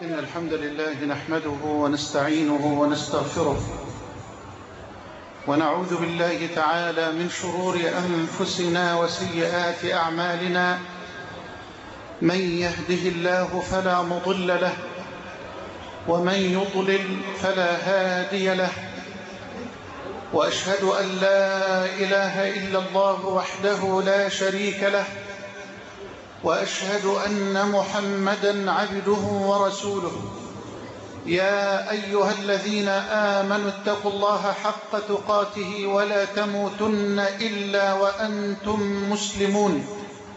إن الحمد لله نحمده ونستعينه ونستغفره ونعوذ بالله تعالى من شرور أنفسنا وسيئات أعمالنا. من يهده الله فلا مضل له ومن يضلل فلا هادي له، وأشهد أن لا إله إلا الله وحده لا شريك له، وأشهد أن محمدًا عبده ورسوله. يا أيها الذين آمنوا اتقوا الله حق تقاته ولا تموتن إلا وأنتم مسلمون.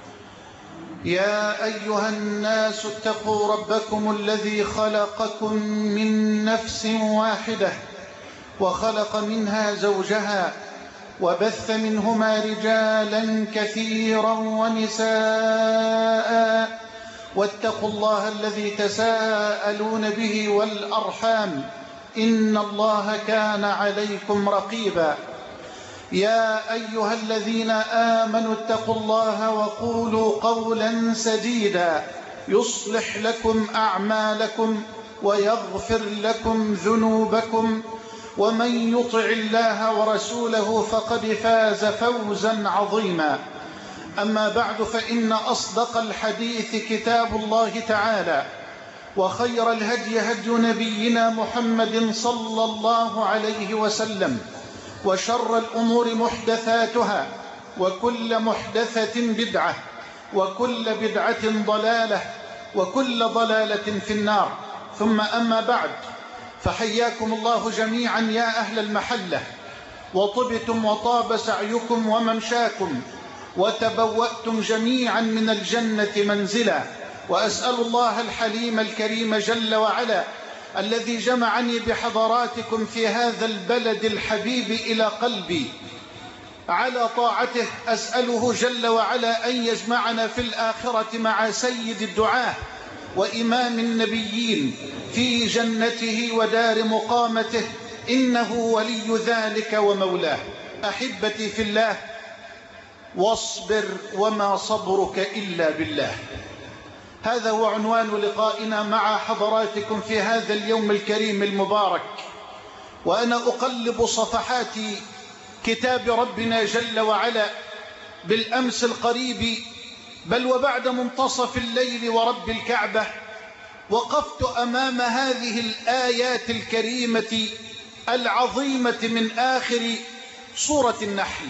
يا أيها الناس اتقوا ربكم الذي خلقكم من نفس واحدة وخلق منها زوجها وبث منهما رجالا كثيرا ونساء، واتقوا الله الذي تساءلون به والأرحام إن الله كان عليكم رقيبا. يا أيها الذين آمنوا اتقوا الله وقولوا قولا سديدا يصلح لكم أعمالكم ويغفر لكم ذنوبكم، ومن يطع الله ورسوله فقد فاز فوزا عظيما. أما بعد، فإن أصدق الحديث كتاب الله تعالى، وخير الهدي هدي نبينا محمد صلى الله عليه وسلم، وشر الأمور محدثاتها، وكل محدثة بدعة، وكل بدعة ضلالة، وكل ضلالة في النار. ثم أما بعد، فحياكم الله جميعا يا أهل المحلة، وطبتم وطاب سعيكم وممشاكم، وتبوأتم جميعا من الجنة منزلا. وأسأل الله الحليم الكريم جل وعلا الذي جمعني بحضراتكم في هذا البلد الحبيب إلى قلبي على طاعته، أسأله جل وعلا أن يجمعنا في الآخرة مع سيد الدعاة وإمام النبيين في جنته ودار مقامته، إنه ولي ذلك ومولاه. أحبتي في الله، واصبر وما صبرك إلا بالله. هذا هو عنوان لقائنا مع حضراتكم في هذا اليوم الكريم المبارك، وأنا أقلب صفحات كتاب ربنا جل وعلا بالأمس القريب، بل وبعد منتصف الليل ورب الكعبة، وقفت أمام هذه الآيات الكريمة العظيمة من آخر سورة النحل،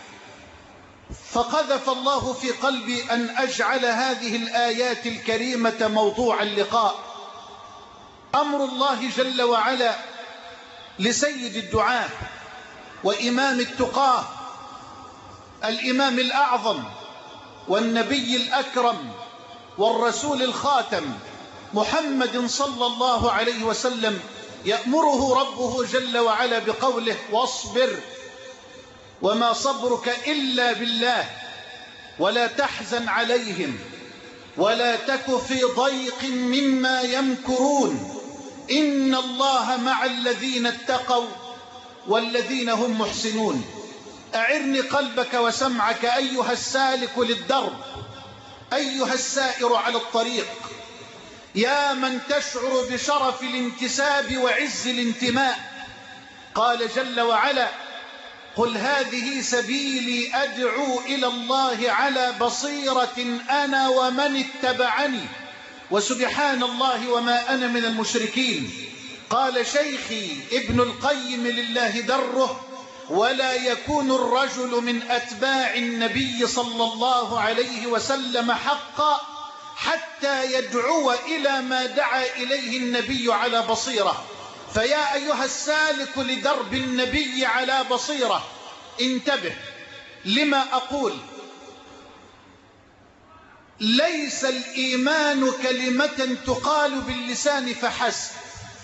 فقذف الله في قلبي أن أجعل هذه الآيات الكريمة موضوع اللقاء. أمر الله جل وعلا لسيد الدعاة وإمام التقاه، الإمام الأعظم والنبي الأكرم والرسول الخاتم محمد صلى الله عليه وسلم، يأمره ربه جل وعلا بقوله: واصبر وما صبرك إلا بالله ولا تحزن عليهم ولا تك في ضيق مما يمكرون إن الله مع الذين اتقوا والذين هم محسنون. أعرني قلبك وسمعك أيها السالك للدرب، أيها السائر على الطريق، يا من تشعر بشرف الانتساب وعز الانتماء. قال جل وعلا: قل هذه سبيلي أدعو إلى الله على بصيرة أنا ومن اتبعني وسبحان الله وما أنا من المشركين. قال شيخي ابن القيم لله دره: ولا يكون الرجل من أتباع النبي صلى الله عليه وسلم حقا حتى يدعو إلى ما دعا إليه النبي على بصيرة. فيا أيها السالك لدرب النبي على بصيرة، انتبه لما أقول. ليس الإيمان كلمة تقال باللسان فحسب،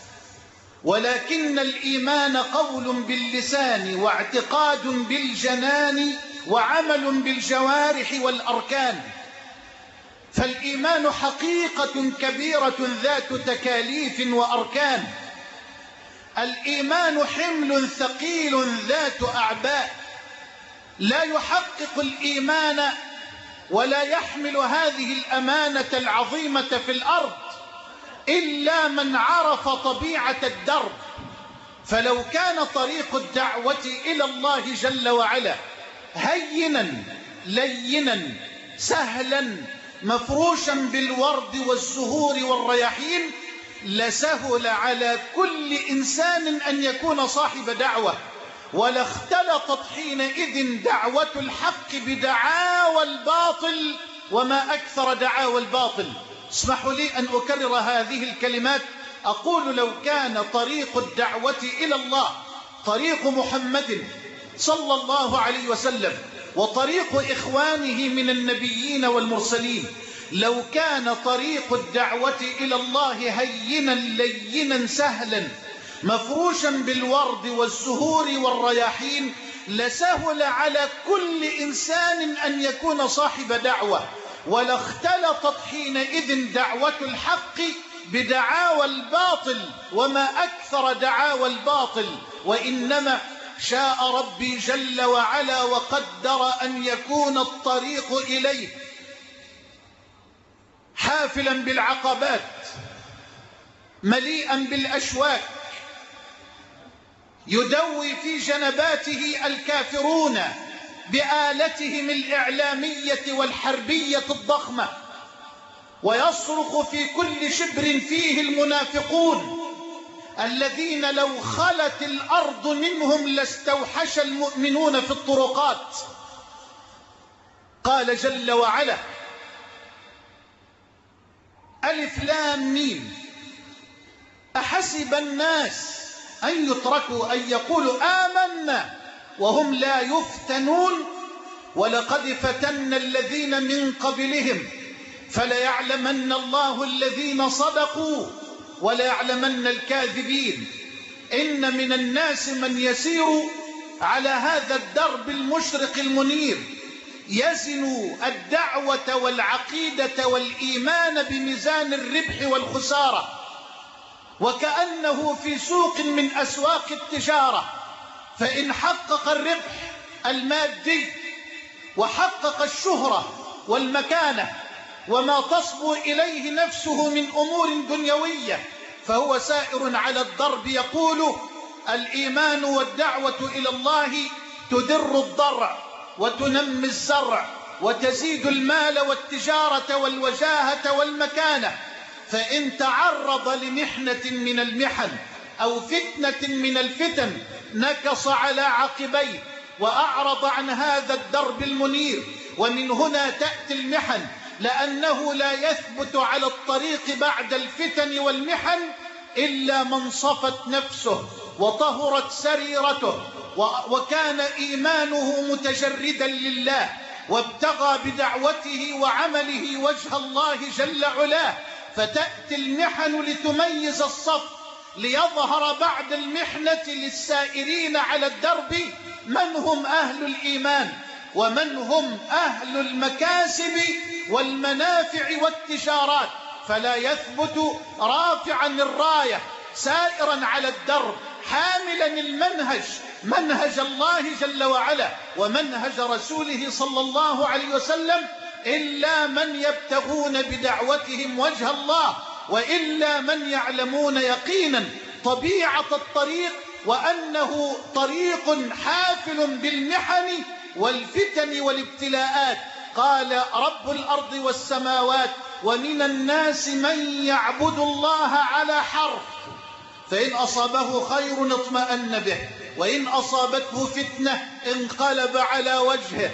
ولكن الإيمان قول باللسان واعتقاد بالجنان وعمل بالجوارح والأركان. فالإيمان حقيقة كبيرة ذات تكاليف وأركان. الإيمان حمل ثقيل ذات أعباء، لا يحقق الإيمان ولا يحمل هذه الأمانة العظيمة في الأرض إلا من عرف طبيعة الدرب. فلو كان طريق الدعوة إلى الله جل وعلا هينا لينا سهلا مفروشا بالورد والزهور والرياحين لسهل على كل إنسان أن يكون صاحب دعوة، ولا اختلطت حينئذ دعوة الحق بدعاوى الباطل، وما أكثر دعاوى الباطل. اسمحوا لي أن أكرر هذه الكلمات. أقول لو كان طريق الدعوة إلى الله طريق محمد صلى الله عليه وسلم وطريق إخوانه من النبيين والمرسلين، لو كان طريق الدعوة إلى الله هينا لينا سهلا مفروشا بالورد والزهور والرياحين لسهل على كل إنسان أن يكون صاحب دعوة، ولا اختلطت حينئذ دعوة الحق بدعاوى الباطل، وما أكثر دعاوى الباطل. وإنما شاء ربي جل وعلا وقدر أن يكون الطريق إليه حافلا بالعقبات مليئا بالأشواك، يدوي في جنباته الكافرون بآلتهم الإعلامية والحربية الضخمة، ويصرخ في كل شبر فيه المنافقون الذين لو خلت الأرض منهم لاستوحش المؤمنون في الطرقات. قال جل وعلا: ألف لام ميم أحسب الناس أن يتركوا أن يقولوا آمنا وهم لا يفتنون ولقد فتنا الذين من قبلهم فليعلمن الله الذين صدقوا وليعلمن الكاذبين. إن من الناس من يسير على هذا الدرب المشرق المنير يزن الدعوة والعقيدة والإيمان بميزان الربح والخسارة، وكأنه في سوق من أسواق التجارة، فإن حقق الربح المادي وحقق الشهرة والمكانة وما تصبو إليه نفسه من أمور دنيوية فهو سائر على الضرب يقول: الإيمان والدعوة إلى الله تدر الضرع وتنمي الزرع وتزيد المال والتجارة والوجاهة والمكانة. فإن تعرض لمحنة من المحن أو فتنة من الفتن نكص على عقبيه وأعرض عن هذا الدرب المنير. ومن هنا تأتي المحن، لأنه لا يثبت على الطريق بعد الفتن والمحن إلا من صفت نفسه وطهرت سريرته وكان إيمانه متجردا لله وابتغى بدعوته وعمله وجه الله جل علاه. فتأتي المحن لتميز الصف، ليظهر بعد المحنة للسائرين على الدرب من هم أهل الإيمان ومن هم أهل المكاسب والمنافع والتجارات. فلا يثبت رافعا الراية سائرا على الدرب حاملا المنهج، منهج الله جل وعلا ومنهج رسوله صلى الله عليه وسلم، إلا من يبتغون بدعوتهم وجه الله، وإلا من يعلمون يقينا طبيعة الطريق وأنه طريق حافل بالمحن والفتن والابتلاءات. قال رب الأرض والسماوات: ومن الناس من يعبد الله على حرف، فإن أصابه خير اطمأن به وإن أصابته فتنة انقلب على وجهه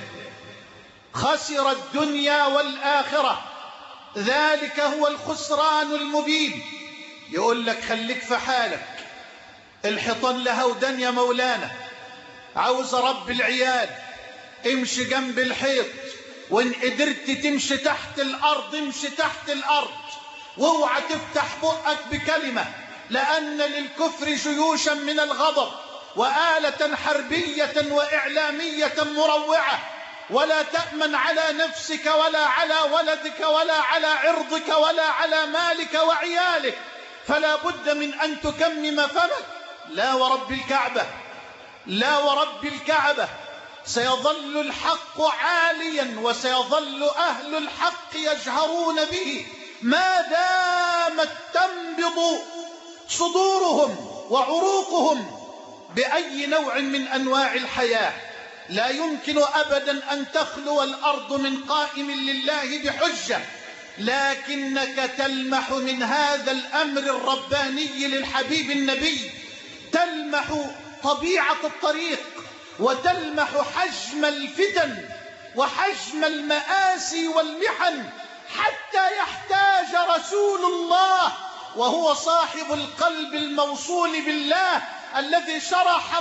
خسر الدنيا والآخرة، ذلك هو الخسران المبين. يقول لك خليك في حالك، الحيطان لها ودان يا مولانا، عاوز رب العيال امشي جنب الحيط، وان قدرت تمشي تحت الأرض امشي تحت الأرض، واوعى تفتح بقك بكلمة، لأن للكفر جيوشا من الغضب وآلة حربية وإعلامية مروعة، ولا تأمن على نفسك ولا على ولدك ولا على عرضك ولا على مالك وعيالك، فلا بد من أن تكمم فمك. لا ورب الكعبة، لا ورب الكعبة، سيظل الحق عاليا وسيظل أهل الحق يجهرون به ما دامت تم تنبض صدورهم وعروقهم بأي نوع من أنواع الحياة. لا يمكن أبدا أن تخلو الأرض من قائم لله بحجة، لكنك تلمح من هذا الأمر الرباني للحبيب النبي، تلمح طبيعة الطريق، وتلمح حجم الفتن وحجم المآسي والمحن، حتى يحتاج رسول الله وهو صاحب القلب الموصول بالله الذي شرح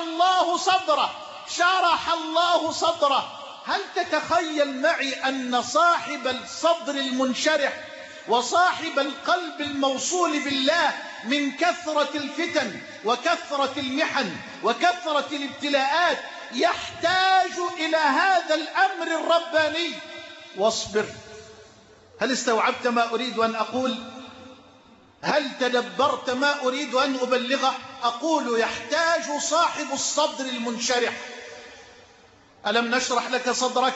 الله صدره. هل تتخيل معي أن صاحب الصدر المنشرح وصاحب القلب الموصول بالله من كثرة الفتن وكثرة المحن وكثرة الابتلاءات يحتاج إلى هذا الأمر الرباني؟ واصبر. هل استوعبت ما أريد أن أقول؟ هل تدبرت ما أريد أن أبلغه؟ أقول يحتاج صاحب الصدر المنشرح. ألم نشرح لك صدرك؟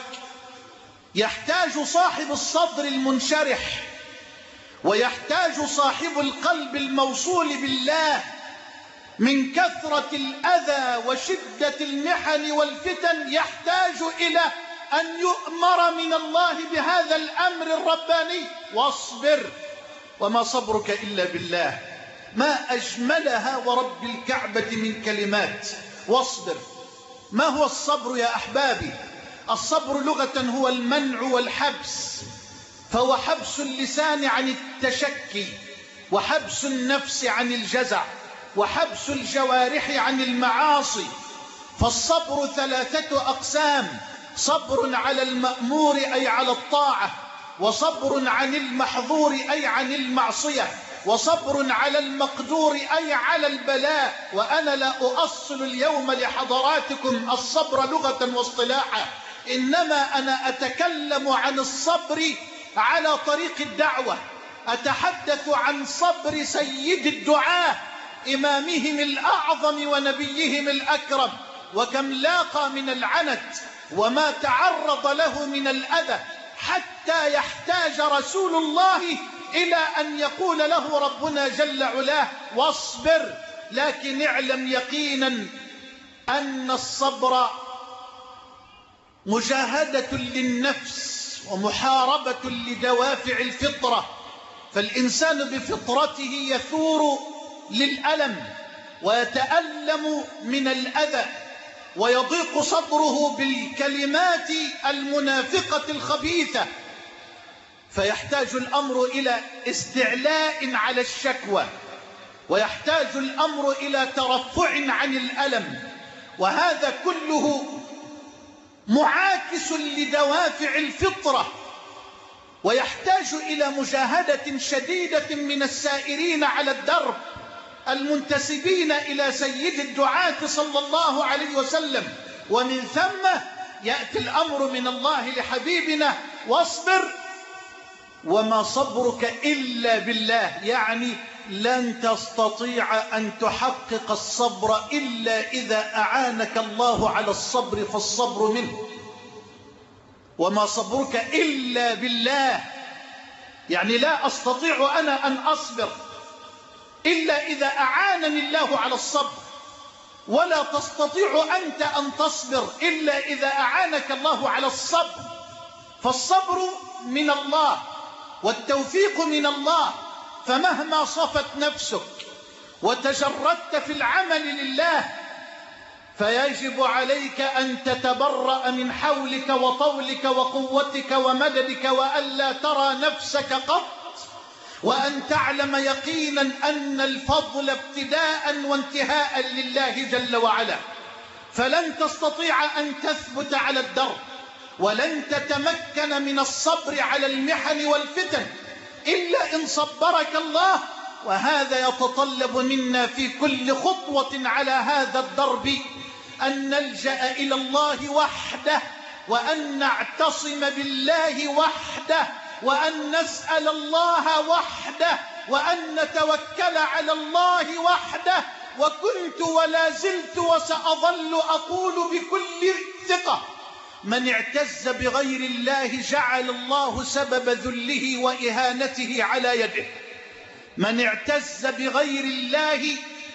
يحتاج صاحب الصدر المنشرح، ويحتاج صاحب القلب الموصول بالله من كثرة الأذى وشدة المحن والفتن، يحتاج إلى أن يؤمر من الله بهذا الأمر الرباني. واصبر، وما صبرك إلا بالله. ما أجملها ورب الكعبة من كلمات واصبر. ما هو الصبر يا أحبابي؟ الصبر لغة هو المنع والحبس، فهو حبس اللسان عن التشكي، وحبس النفس عن الجزع، وحبس الجوارح عن المعاصي. فالصبر 3 أقسام: صبر على المأمور أي على الطاعة، وصبر عن المحظور أي عن المعصية، وصبر على المقدور أي على البلاء. وأنا لا أؤصل اليوم لحضراتكم الصبر لغة واصطلاحا، إنما أنا أتكلم عن الصبر على طريق الدعوة. أتحدث عن صبر سيد الدعاة إمامهم الأعظم ونبيهم الأكرم، وكم لاقى من العنت وما تعرض له من الأذى، حتى يحتاج رسول الله إلى أن يقول له ربنا جل علاه: واصبر. لكن اعلم يقينا أن الصبر مجاهدة للنفس ومحاربة لدوافع الفطرة، فالإنسان بفطرته يثور للألم ويتألم من الأذى، ويضيق صدره بالكلمات المنافقة الخبيثة، فيحتاج الأمر إلى استعلاء على الشكوى، ويحتاج الأمر إلى ترفع عن الألم، وهذا كله معاكس لدوافع الفطرة، ويحتاج إلى مجاهدة شديدة من السائرين على الدرب المنتسبين إلى سيد الدعاة صلى الله عليه وسلم. ومن ثم يأتي الأمر من الله لحبيبنا: واصبر وما صبرك إلا بالله. يعني لن تستطيع أن تحقق الصبر إلا إذا أعانك الله على الصبر، فالصبر منه. وما صبرك إلا بالله، يعني لا أستطيع أنا أن أصبر إلا إذا أعانني الله على الصبر، ولا تستطيع أنت أن تصبر إلا إذا أعانك الله على الصبر. فالصبر من الله والتوفيق من الله، فمهما صفت نفسك وتجردت في العمل لله فيجب عليك أن تتبرأ من حولك وطولك وقوتك ومددك، وألا ترى نفسك قط، وأن تعلم يقينا أن الفضل ابتداء وانتهاء لله جل وعلا. فلن تستطيع أن تثبت على الدرب، ولن تتمكن من الصبر على المحن والفتن إلا إن صبرك الله. وهذا يتطلب منا في كل خطوة على هذا الدرب أن نلجأ إلى الله وحده، وأن نعتصم بالله وحده، وأن نسأل الله وحده، وأن نتوكل على الله وحده. وكنت ولا زلت وسأظل أقول بكل ثقة: من اعتز بغير الله جعل الله سبب ذله وإهانته على يده. من اعتز بغير الله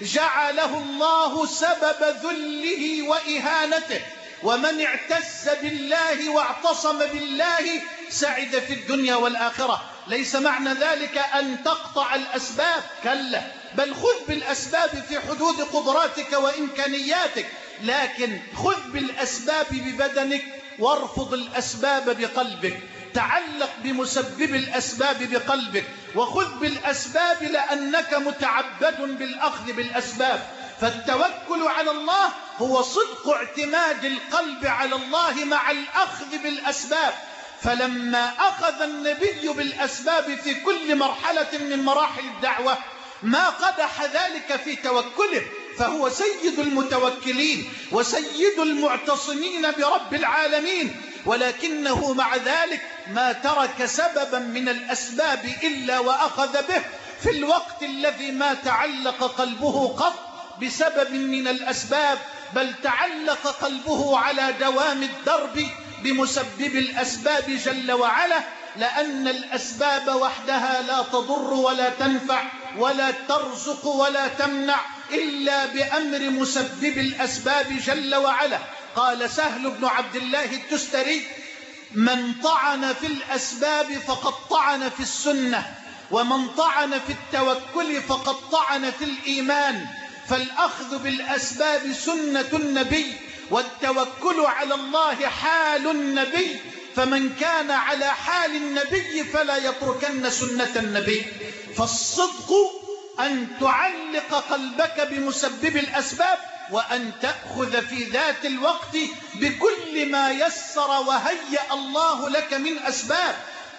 جعله الله سبب ذله وإهانته، ومن اعتز بالله واعتصم بالله سعد في الدنيا والآخرة. ليس معنى ذلك أن تقطع الأسباب، كلا، بل خذ بالأسباب في حدود قدراتك وإمكانياتك، لكن خذ بالأسباب ببدنك وارفض الأسباب بقلبك. تعلق بمسبب الأسباب بقلبك، وخذ بالأسباب لأنك متعبد بالأخذ بالأسباب. فالتوكل على الله هو صدق اعتماد القلب على الله مع الأخذ بالأسباب. فلما أخذ النبي بالأسباب في كل مرحلة من مراحل الدعوة ما قدح ذلك في توكله، فهو سيد المتوكلين وسيد المعتصمين برب العالمين، ولكنه مع ذلك ما ترك سببا من الأسباب إلا وأخذ به في الوقت الذي ما تعلق قلبه قط بسبب من الأسباب، بل تعلق قلبه على دوام الدرب بمسبب الأسباب جل وعلا، لأن الأسباب وحدها لا تضر ولا تنفع ولا ترزق ولا تمنع إلا بأمر مسبب الأسباب جل وعلا. قال سهل بن عبد الله التستري: من طعن في الأسباب فقد طعن في السنة، ومن طعن في التوكل فقد طعن في الإيمان. فالأخذ بالأسباب سنة النبي، والتوكل على الله حال النبي، فمن كان على حال النبي فلا يتركن سنة النبي. فالصدق أن تعلق قلبك بمسبب الأسباب، وأن تأخذ في ذات الوقت بكل ما يسر وهيأ الله لك من أسباب.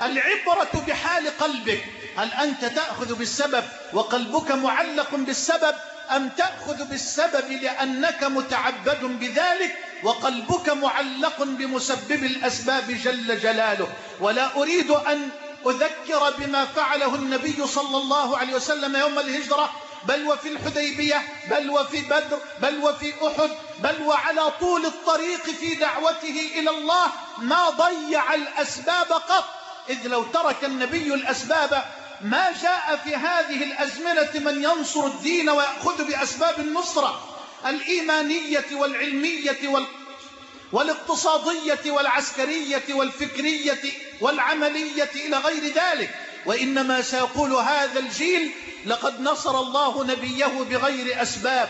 العبرة بحال قلبك، هل أنت تأخذ بالسبب وقلبك معلق بالسبب، أم تأخذ بالسبب لأنك متعبد بذلك وقلبك معلق بمسبب الأسباب جل جلاله؟ ولا أريد أن أذكر بما فعله النبي صلى الله عليه وسلم يوم الهجرة، بل وفي الحديبية، بل وفي بدر، بل وفي أحد، بل وعلى طول الطريق في دعوته إلى الله ما ضيع الأسباب قط، إذ لو ترك النبي الأسباب ما جاء في هذه الأزمنة من ينصر الدين ويأخذ بأسباب النصرة الإيمانية والعلمية والاقتصادية والعسكرية والفكرية والعملية إلى غير ذلك، وإنما سيقول هذا الجيل: لقد نصر الله نبيه بغير أسباب،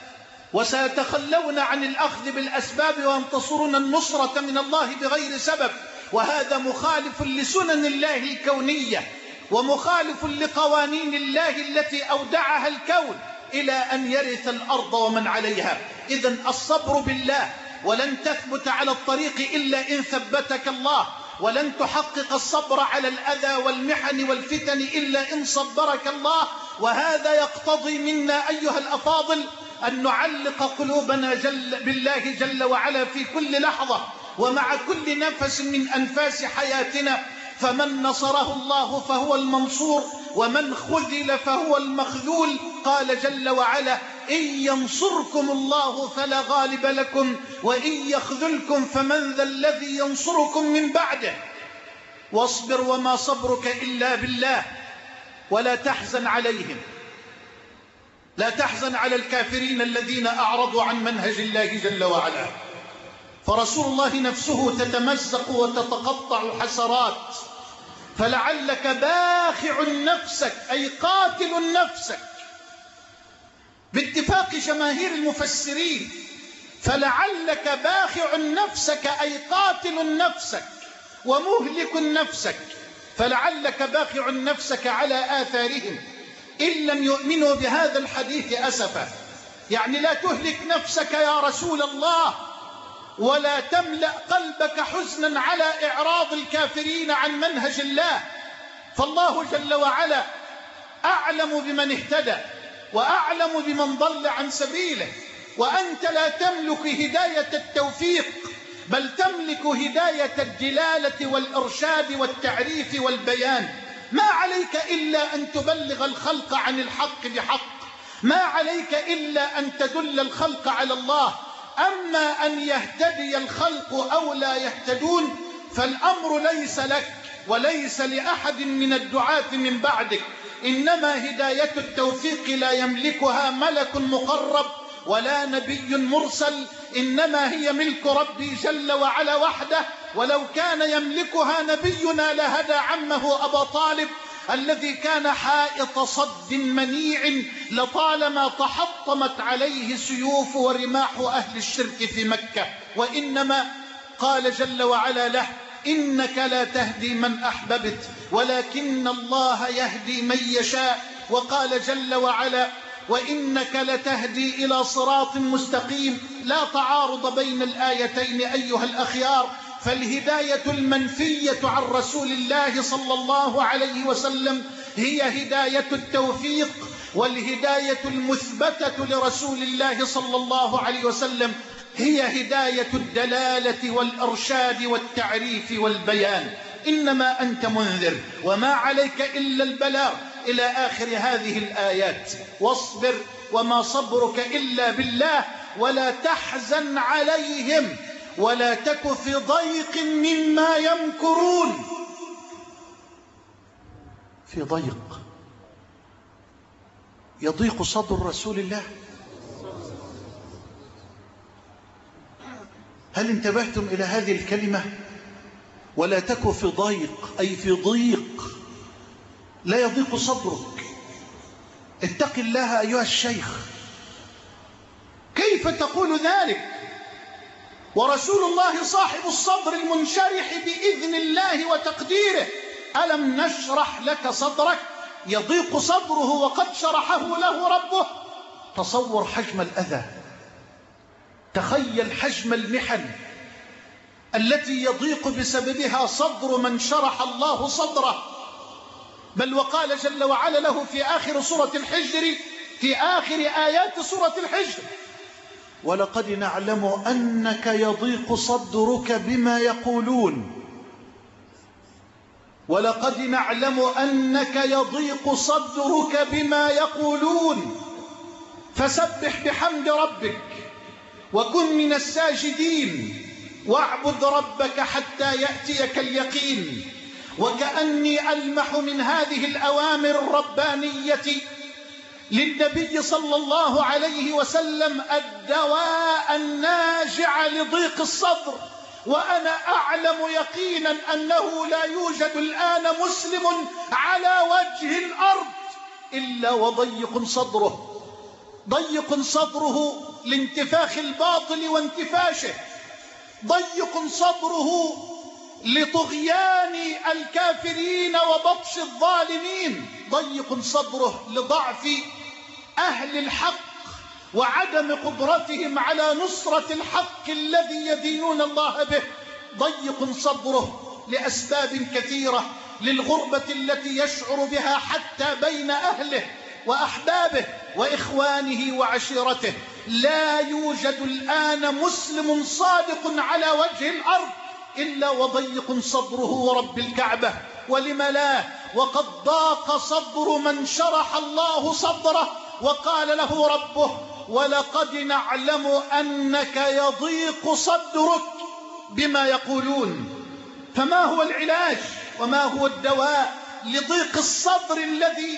وسيتخلون عن الأخذ بالأسباب وينتصرون النصرة من الله بغير سبب. وهذا مخالف لسنن الله الكونية، ومخالف لقوانين الله التي أودعها الكون إلى أن يرث الأرض ومن عليها. إذن الصبر بالله، ولن تثبت على الطريق إلا إن ثبتك الله، ولن تحقق الصبر على الأذى والمحن والفتن إلا إن صبرك الله. وهذا يقتضي منا أيها الأفاضل أن نعلق قلوبنا بالله جل وعلا في كل لحظة ومع كل نفس من أنفاس حياتنا، فمن نصره الله فهو المنصور، ومن خذل فهو المخذول. قال جل وعلا: إن ينصركم الله فلا غالب لكم، وإن يخذلكم فمن ذا الذي ينصركم من بعده. واصبر وما صبرك إلا بالله، ولا تحزن عليهم، لا تحزن على الكافرين الذين أعرضوا عن منهج الله جل وعلا. فرسول الله نفسه تتمزق وتتقطع حسرات، فلعلك باخع نفسك أي قاتل نفسك باتفاق جماهير المفسرين، فلعلك باخع نفسك أي قاتل نفسك ومهلك نفسك، فلعلك باخع نفسك على آثارهم إن لم يؤمنوا بهذا الحديث أسفا. يعني لا تهلك نفسك يا رسول الله، ولا تملأ قلبك حزنا على إعراض الكافرين عن منهج الله، فالله جل وعلا أعلم بمن اهتدى وأعلم بمن ضل عن سبيله، وأنت لا تملك هداية التوفيق، بل تملك هداية الدلالة والإرشاد والتعريف والبيان. ما عليك إلا أن تبلغ الخلق عن الحق بحق، ما عليك إلا أن تدل الخلق على الله. أما أن يهتدي الخلق أو لا يهتدون فالأمر ليس لك وليس لأحد من الدعاة من بعدك، إنما هداية التوفيق لا يملكها ملك مقرب ولا نبي مرسل، إنما هي ملك ربي جل وعلا وحده. ولو كان يملكها نبينا لهدى عمه أبا طالب الذي كان حائط صد منيع لطالما تحطمت عليه سيوف ورماح أهل الشرك في مكة. وإنما قال جل وعلا له: إنك لا تهدي من أحببت ولكن الله يهدي من يشاء. وقال جل وعلا: وإنك لتهدي إلى صراط مستقيم. لا تعارض بين الآيتين أيها الأخيار، فالهداية المنفية عن رسول الله صلى الله عليه وسلم هي هداية التوفيق، والهداية المثبتة لرسول الله صلى الله عليه وسلم هي هداية الدلالة والإرشاد والتعريف والبيان. إنما أنت منذر وما عليك إلا البلاغ إلى آخر هذه الآيات. واصبر وما صبرك إلا بالله ولا تحزن عليهم ولا تك في ضيق مما يمكرون. في ضيق، يضيق صدر رسول الله. هل انتبهتم إلى هذه الكلمة؟ ولا تك في ضيق، أي في ضيق، لا يضيق صدرك. اتق الله أيها الشيخ. كيف تقول ذلك ورسول الله صاحب الصدر المنشرح بإذن الله وتقديره؟ ألم نشرح لك صدرك؟ يضيق صدره وقد شرحه له ربه. تصور حجم الأذى، تخيل حجم المحن التي يضيق بسببها صدر من شرح الله صدره. بل وقال جل وعلا له في آخر سورة الحجر، في آخر آيات سورة الحجر: ولقد نعلم أنك يضيق صدرك بما يقولون. ولقد نعلم أنك يضيق صدرك بما يقولون فسبح بحمد ربك وكن من الساجدين واعبد ربك حتى يأتيك اليقين. وكأني ألمح من هذه الأوامر الربانية للنبي صلى الله عليه وسلم الدواء الناجع لضيق الصدر. وأنا أعلم يقينا أنه لا يوجد الآن مسلم على وجه الأرض إلا وضيق صدره، ضيق صدره لانتفاخ الباطل وانتفاشه، ضيق صدره لطغيان الكافرين وبطش الظالمين، ضيق صدره لضعف أهل الحق وعدم قدرتهم على نصرة الحق الذي يدينون الله به، ضيق صدره لأسباب كثيرة، للغربة التي يشعر بها حتى بين أهله وأحبابه وإخوانه وعشيرته. لا يوجد الآن مسلم صادق على وجه الأرض إلا وضيق صدره ورب الكعبة. ولم لا؟ وقد ضاق صدر من شرح الله صدره وقال له ربه: ولقد نعلم أنك يضيق صدرك بما يقولون. فما هو العلاج وما هو الدواء لضيق الصدر الذي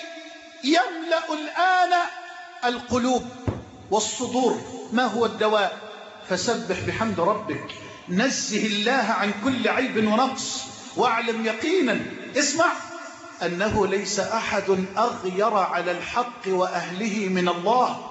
يملأ الآن القلوب والصدور؟ ما هو الدواء؟ فسبح بحمد ربك، نزه الله عن كل عيب ونقص، واعلم يقينا، اسمع، أنه ليس أحد أغير على الحق وأهله من الله.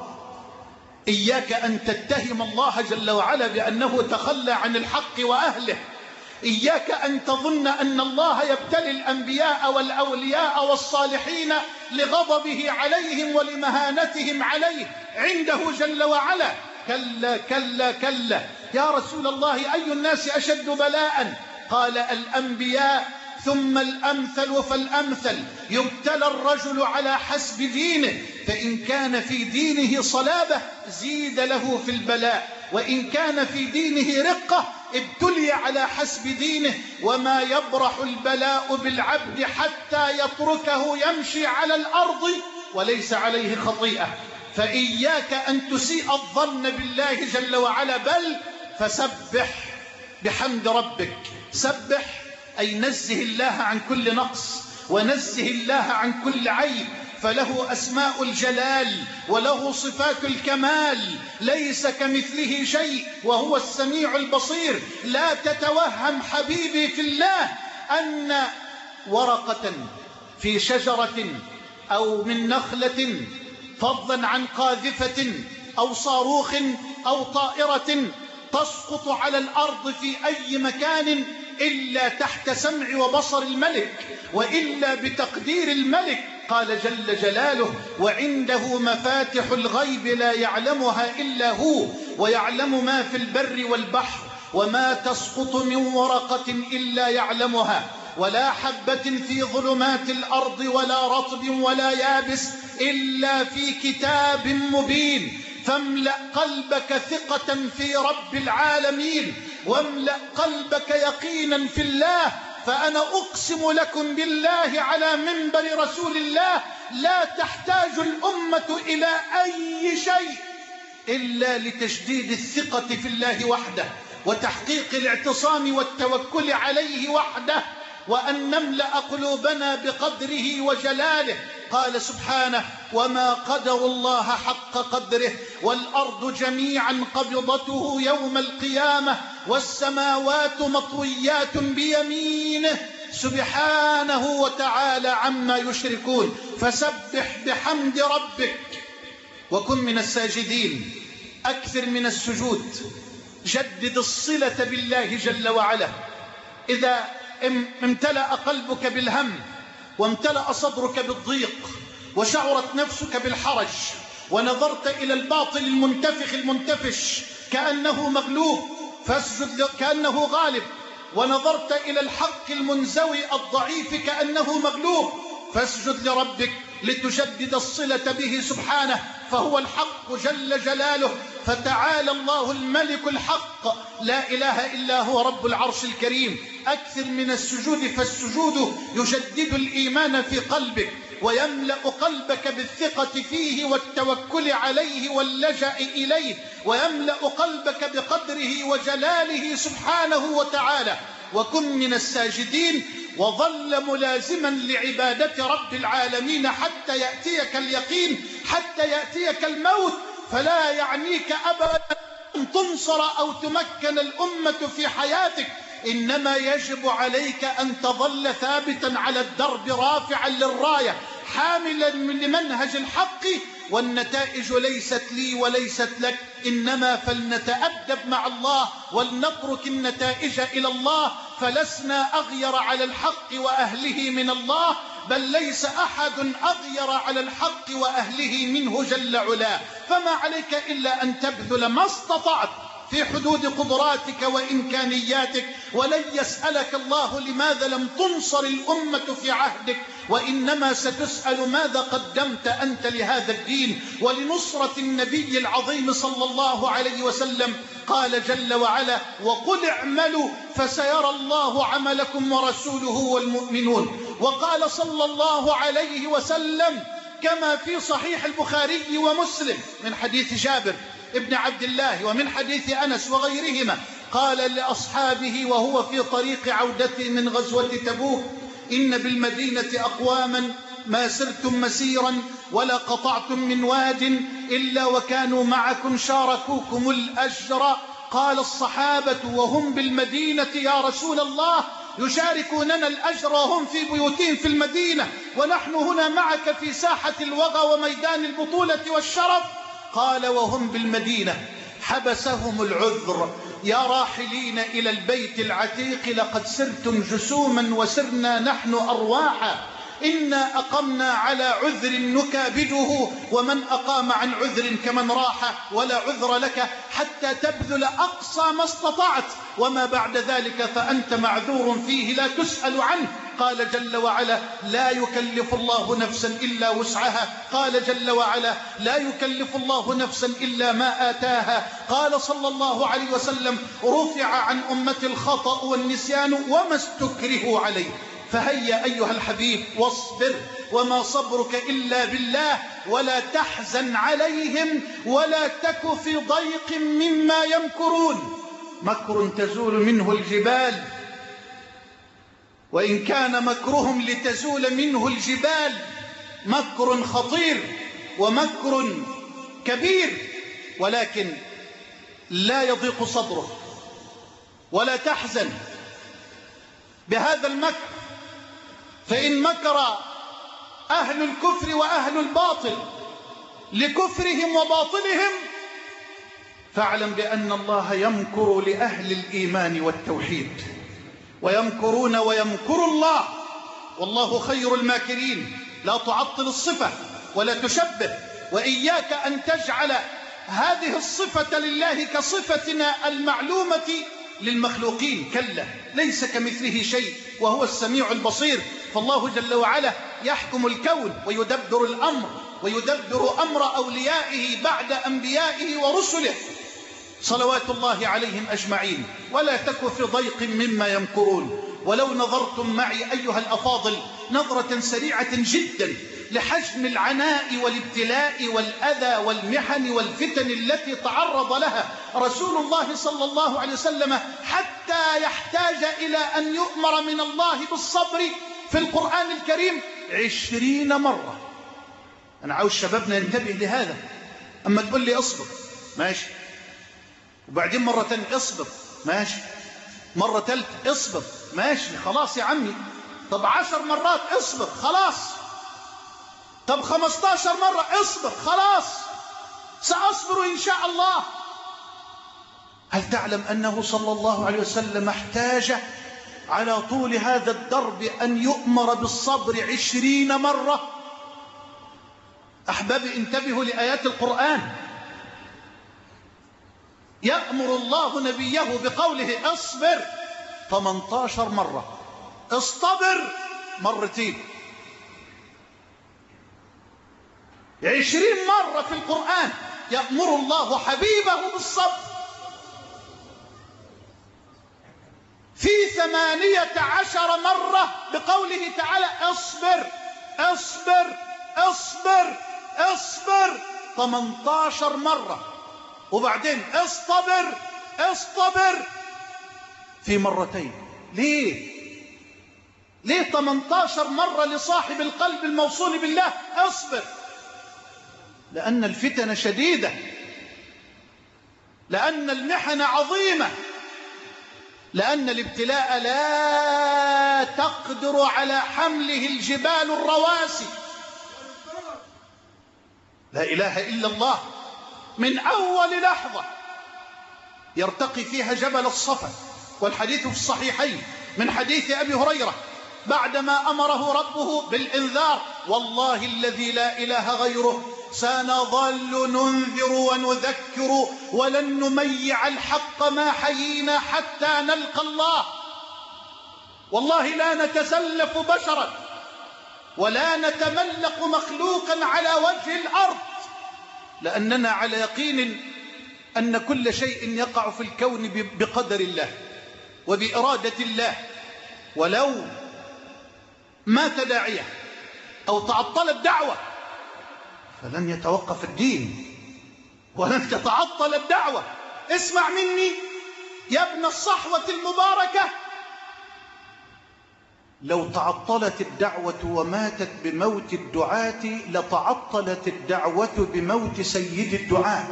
إياك أن تتهم الله جل وعلا بأنه تخلى عن الحق وأهله. إياك أن تظن أن الله يبتلي الأنبياء والأولياء والصالحين لغضبه عليهم ولمهانتهم عليه عنده جل وعلا. كلا كلا كلا. يا رسول الله، أي الناس أشد بلاء؟ قال: الأنبياء، ثم الأمثل فالأمثل. يبتلى الرجل على حسب دينه، فإن كان في دينه صلابة زيد له في البلاء، وإن كان في دينه رقة ابتلي على حسب دينه. وما يبرح البلاء بالعبد حتى يتركه يمشي على الأرض وليس عليه خطيئة. فإياك أن تسيء الظن بالله جل وعلا، بل فسبح بحمد ربك. سبح أي نزه الله عن كل نقص، ونزه الله عن كل عيب، فله أسماء الجلال وله صفات الكمال، ليس كمثله شيء وهو السميع البصير. لا تتوهم حبيبي في الله أن ورقة في شجرة أو من نخلة، فضلا عن قاذفة أو صاروخ أو طائرة، تسقط على الأرض في أي مكان إلا تحت سمع وبصر الملك، وإلا بتقدير الملك. قال جل جلاله: وعنده مفاتح الغيب لا يعلمها إلا هو، ويعلم ما في البر والبحر، وما تسقط من ورقة إلا يعلمها، ولا حبة في ظلمات الأرض ولا رطب ولا يابس إلا في كتاب مبين. فاملأ قلبك ثقة في رب العالمين، واملأ قلبك يقينا في الله. فأنا أقسم لكم بالله على منبر رسول الله: لا تحتاج الأمة إلى أي شيء إلا لتشديد الثقة في الله وحده، وتحقيق الاعتصام والتوكل عليه وحده، وأن نملأ قلوبنا بقدره وجلاله. قال سبحانه: وما قدر الله حق قدره، والأرض جميعا قبضته يوم القيامة، والسماوات مطويات بيمينه سبحانه وتعالى عما يشركون. فسبح بحمد ربك وكن من الساجدين، أكثر من السجود، جدد الصلة بالله جل وعلا. إذا امتلأ قلبك بالهم، وامتلأ صدرك بالضيق، وشعرت نفسك بالحرج، ونظرت إلى الباطل المنتفخ المنتفش كأنه مغلوب فاسجد كأنه غالب، ونظرت إلى الحق المنزوي الضعيف كأنه مغلوب فاسجد لربك لتجدد الصلة به سبحانه، فهو الحق جل جلاله. فتعالى الله الملك الحق، لا إله إلا هو رب العرش الكريم. أكثر من السجود، فالسجود يجدد الإيمان في قلبك، ويملأ قلبك بالثقة فيه والتوكل عليه واللجأ إليه، ويملأ قلبك بقدره وجلاله سبحانه وتعالى. وكن من الساجدين، وظل ملازما لعبادة رب العالمين حتى يأتيك اليقين، حتى يأتيك الموت. فلا يعنيك أبدا أن تنصر أو تمكن الأمة في حياتك، إنما يجب عليك أن تظل ثابتا على الدرب، رافعا للراية، حاملا لمنهج الحق. والنتائج ليست لي وليست لك، إنما فلنتأدب مع الله ولنترك النتائج إلى الله. فلسنا أغير على الحق وأهله من الله، بل ليس أحد أغير على الحق وأهله منه جل علاه. فما عليك إلا أن تبذل ما استطعت في حدود قدراتك وإمكانياتك، ولن يسألك الله لماذا لم تنصر الأمة في عهدك، وإنما ستسأل ماذا قدمت أنت لهذا الدين ولنصرة النبي العظيم صلى الله عليه وسلم. قال جل وعلا: وقل اعملوا فسيرى الله عملكم ورسوله والمؤمنون. وقال صلى الله عليه وسلم كما في صحيح البخاري ومسلم من حديث جابر ابن عبد الله ومن حديث أنس وغيرهما، قال لأصحابه وهو في طريق عودته من غزوة تبوك: إن بالمدينة أقواما ما سرتم مسيرا ولا قطعتم من واد إلا وكانوا معكم شاركوكم الأجر. قال الصحابة: وهم بالمدينة يا رسول الله؟ يشاركوننا الأجر وهم في بيوتهم في المدينة، ونحن هنا معك في ساحة الوغى وميدان البطولة والشرف. قال: وهم بالمدينة حبسهم العذر، يا راحلين إلى البيت العتيق لقد سرتم جسوما وسرنا نحن أرواحا، إنا أقمنا على عذر نكابده، ومن أقام عن عذر كمن راح، ولا عذر لك حتى تبذل أقصى ما استطعت، وما بعد ذلك فأنت معذور فيه لا تسأل عنه. قال جل وعلا: لا يكلف الله نفسا إلا وسعها. قال جل وعلا: لا يكلف الله نفسا إلا ما آتاها. قال صلى الله عليه وسلم: رفع عن أمة الخطأ والنسيان وما استكرهوا عليه. فهيا أيها الحبيب واصبر، وما صبرك إلا بالله، ولا تحزن عليهم ولا تك في ضيق مما يمكرون. مكر تزول منه الجبال، وإن كان مكرهم لتزول منه الجبال مكر خطير ومكر كبير، ولكن لا يضيق صدرك ولا تحزن بهذا المكر، فإن مكر أهل الكفر وأهل الباطل لكفرهم وباطلهم فاعلم بأن الله يمكر لأهل الإيمان والتوحيد، ويمكرون ويمكر الله والله خير الماكرين. لا تعطل الصفة ولا تشبه، وإياك أن تجعل هذه الصفة لله كصفتنا المعلومة للمخلوقين، كلا، ليس كمثله شيء وهو السميع البصير. فالله جل وعلا يحكم الكون ويدبر الأمر ويدبر أمر أوليائه بعد أنبيائه ورسله صلوات الله عليهم أجمعين. ولا تك في ضيق مما يمكرون. ولو نظرتم معي أيها الأفاضل نظرة سريعة جدا لحجم العناء والابتلاء والأذى والمحن والفتن التي تعرض لها رسول الله صلى الله عليه وسلم حتى يحتاج إلى أن يؤمر من الله بالصبر في القرآن الكريم 20 مرة. أنا عاوز شبابنا ينتبه لهذا. أما تقول لي اصبر ماشي، وبعدين مرة تانية اصبر ماشي، مرة ثالثة اصبر ماشي، خلاص يا عمي. طب 10 مرات اصبر خلاص. طب 15 مرة اصبر خلاص، سأصبر إن شاء الله. هل تعلم أنه صلى الله عليه وسلم احتاج على طول هذا الدرب أن يؤمر بالصبر 20 مرة؟ أحبابي انتبهوا لآيات القرآن. يأمر الله نبيه بقوله اصبر 18 مرة، اصطبر مرتين، 20 مرة في القرآن يأمر الله حبيبه بالصبر. في 18 مرة بقوله تعالى اصبر اصبر اصبر اصبر 18 مرة، وبعدين اصطبر اصطبر في مرتين. ليه 18 مرة لصاحب القلب الموصول بالله اصبر؟ لأن الفتن شديدة، لأن المحن عظيمة، لأن الابتلاء لا تقدر على حمله الجبال الرواسي. لا إله إلا الله. من أول لحظة يرتقي فيها جبل الصفا، والحديث في الصحيحين من حديث أبي هريرة بعدما أمره ربه بالإنذار: والله الذي لا إله غيره سنظل ننذر ونذكر ولن نميع الحق ما حيينا حتى نلقى الله. والله لا نتسلف بشرا ولا نتملق مخلوقا على وجه الأرض، لأننا على يقين أن كل شيء يقع في الكون بقدر الله وبإرادة الله. ولو مات داعية أو تعطلت دعوة فلن يتوقف الدين ولن تتعطل الدعوة. اسمع مني يا ابن الصحوة المباركة، لو تعطلت الدعوة وماتت بموت الدعاة لتعطلت الدعوة بموت سيد الدعاة.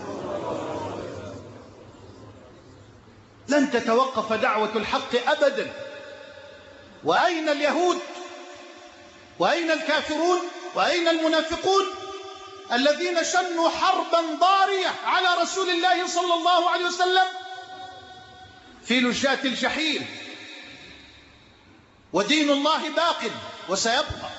لن تتوقف دعوة الحق أبدا. وأين اليهود وأين الكافرون وأين المنافقون الذين شنوا حربا ضارية على رسول الله صلى الله عليه وسلم في لجات الجحيم؟ ودين الله باق وسيبقى،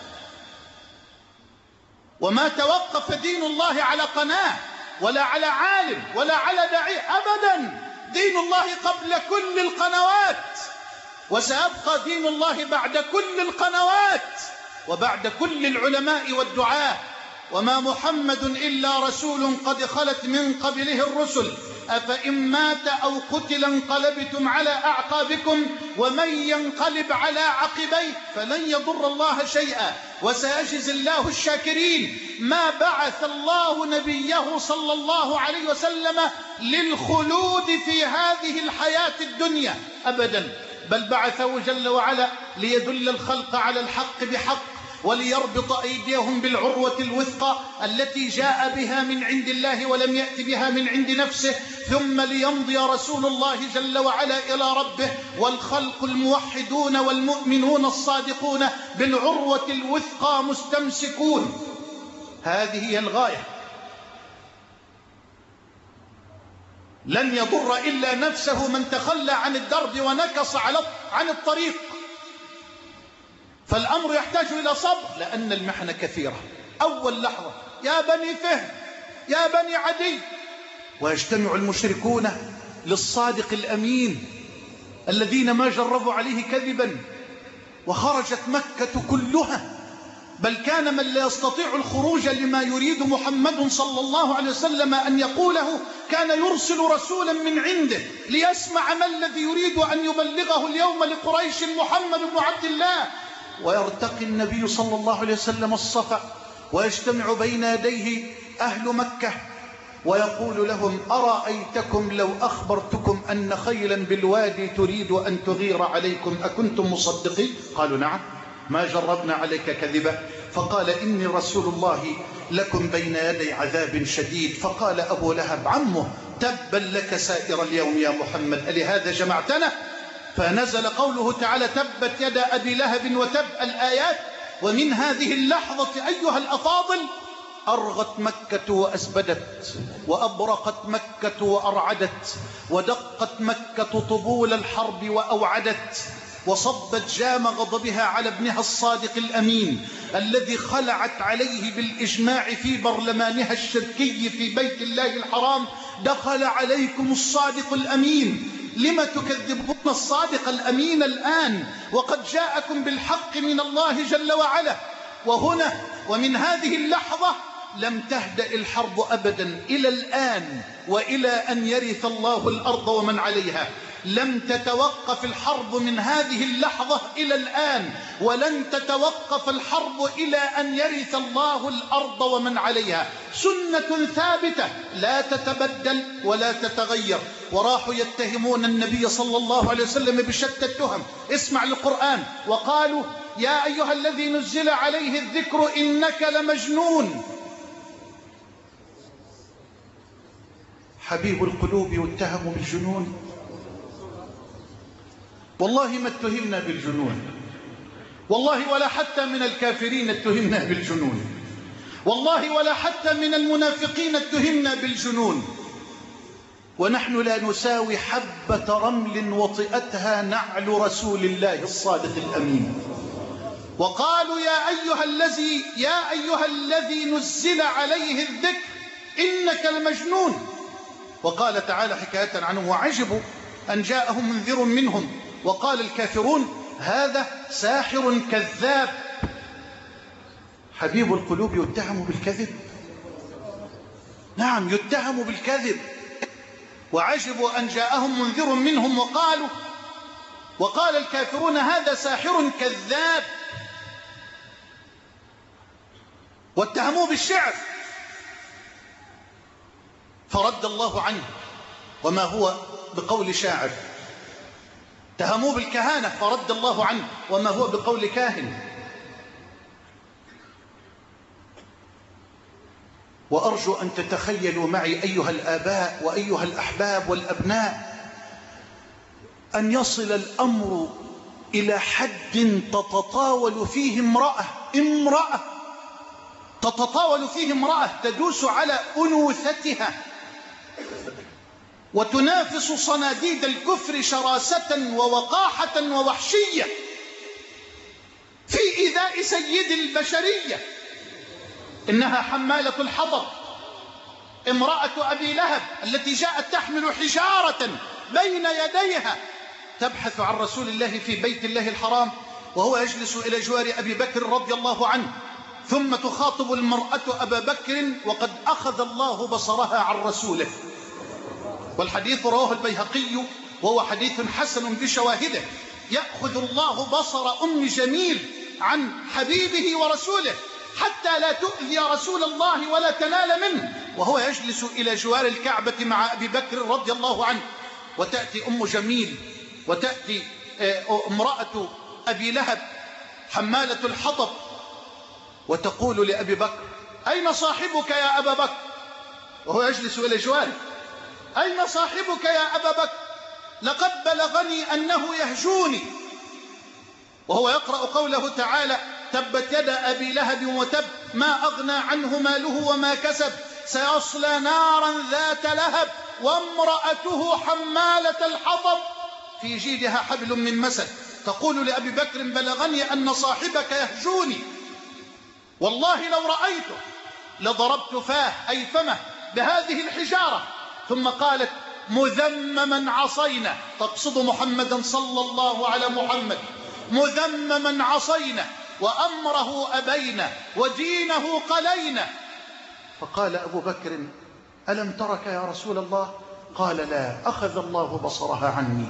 وما توقف دين الله على قناة ولا على عالم ولا على داعية أبدا. دين الله قبل كل القنوات، وسيبقى دين الله بعد كل القنوات وبعد كل العلماء والدعاة. وما محمد إلا رسول قد خلت من قبله الرسل أفإن مات أو قتل انقلبتم على أعقابكم ومن ينقلب على عقبيه فلن يضر الله شيئا وسيجزي الله الشاكرين. ما بعث الله نبيه صلى الله عليه وسلم للخلود في هذه الحياة الدنيا أبدا، بل بعثه جل وعلا ليدل الخلق على الحق بحق وليربط أيديهم بالعروة الوثقى التي جاء بها من عند الله ولم يأت بها من عند نفسه، ثم ليمضي رسول الله جل وعلا إلى ربه والخلق الموحدون والمؤمنون الصادقون بالعروة الوثقى مستمسكون. هذه هي الغاية. لن يضر إلا نفسه من تخلى عن الدرب ونكص عن الطريق. فالأمر يحتاج إلى صبر، لأن المحنة كثيرة. أول لحظة يا بني فهد يا بني عدي، ويجتمع المشركون للصادق الأمين الذين ما جربوا عليه كذبا، وخرجت مكة كلها، بل كان من لا يستطيع الخروج لما يريد محمد صلى الله عليه وسلم أن يقوله كان يرسل رسولا من عنده ليسمع ما الذي يريد أن يبلغه اليوم لقريش محمد بن عبد الله. ويرتقي النبي صلى الله عليه وسلم الصفا ويجتمع بين يديه أهل مكة ويقول لهم: أرأيتكم لو أخبرتكم أن خيلا بالوادي تريد أن تغير عليكم أكنتم مصدقين؟ قالوا: نعم، ما جربنا عليك كذبا. فقال: إني رسول الله لكم بين يدي عذاب شديد. فقال أبو لهب عمه: تبا لك سائر اليوم يا محمد، ألهذا جمعتنا؟ فنزل قوله تعالى: تبت يد أبي لهب وتب، الآيات. ومن هذه اللحظة أيها الأفاضل أرغت مكة وأسبدت، وأبرقت مكة وأرعدت، ودقت مكة طبول الحرب وأوعدت، وصبت جام غضبها على ابنها الصادق الأمين الذي خلعت عليه بالإجماع في برلمانها الشركي في بيت الله الحرام: دخل عليكم الصادق الأمين، لم تكذبون الصادق الأمين الآن وقد جاءكم بالحق من الله جل وعلا. وهنا ومن هذه اللحظة لم تهدأ الحرب أبدا إلى الآن وإلى أن يرث الله الأرض ومن عليها. لم تتوقف الحرب من هذه اللحظة إلى الآن، ولن تتوقف الحرب إلى أن يرث الله الأرض ومن عليها. سنة ثابتة لا تتبدل ولا تتغير. وراحوا يتهمون النبي صلى الله عليه وسلم بشتى التهم. اسمع القرآن: وقالوا يا أيها الذي نزل عليه الذكر إنك لمجنون. حبيب القلوب يتهم بالجنون؟ والله ما اتهمنا بالجنون، والله ولا حتى من الكافرين اتهمنا بالجنون، والله ولا حتى من المنافقين اتهمنا بالجنون. ونحن لا نساوي حبة رمل وطئتها نعل رسول الله الصادق الأمين. وقالوا يا أيها الذي نزل عليه الذكر إنك لمجنون. وقال تعالى حكاية عنهم: وعجبوا أن جاءهم منذر منهم وقال الكافرون هذا ساحر كذاب. حبيب القلوب يتهم بالكذب؟ نعم، يتهم بالكذب. وعجبوا أن جاءهم منذر منهم وقال الكافرون هذا ساحر كذاب. واتهموه بالشعر فرد الله عنه وما هو بقول شاعر. اتهموه بالكهانة فرد الله عنه وما هو بقول كاهن. وأرجو أن تتخيلوا معي أيها الآباء وأيها الأحباب والأبناء أن يصل الأمر إلى حد تتطاول فيه امرأة تتطاول فيه امرأة تدوس على أنوثتها وتنافس صناديد الكفر شراسة ووقاحة ووحشية في إيذاء سيد البشرية. إنها حمالة الحطب، امرأة أبي لهب التي جاءت تحمل حجارة بين يديها تبحث عن رسول الله في بيت الله الحرام وهو يجلس إلى جوار أبي بكر رضي الله عنه، ثم تخاطب المرأة أبا بكر وقد أخذ الله بصرها عن رسوله. والحديث رواه البيهقي وهو حديث حسن بشواهده. يأخذ الله بصر أم جميل عن حبيبه ورسوله حتى لا تؤذي رسول الله ولا تنال منه، وهو يجلس إلى جوار الكعبة مع أبي بكر رضي الله عنه. وتأتي أم جميل وتأتي امرأة أبي لهب حمالة الحطب وتقول لأبي بكر: أين صاحبك يا أبا بكر؟ وهو يجلس إلى جواره: أين صاحبك يا أبا بكر؟ لقد بلغني أنه يهجوني. وهو يقرأ قوله تعالى: تبت يد أبي لهب وتب ما أغنى عنه ماله وما كسب سيصلى نارا ذات لهب وامرأته حمالة الحطب في جيدها حبل من مسد. تقول لأبي بكر: بلغني أن صاحبك يهجوني، والله لو رأيته لضربت فاه أي فمه بهذه الحجارة. ثم قالت: مذمما عصينا، تقصد محمدا صلى الله على محمد، مذمما عصينا وأمره أبينا ودينه قلينا. فقال أبو بكر: ألم ترك يا رسول الله؟ قال: لا، أخذ الله بصرها عني.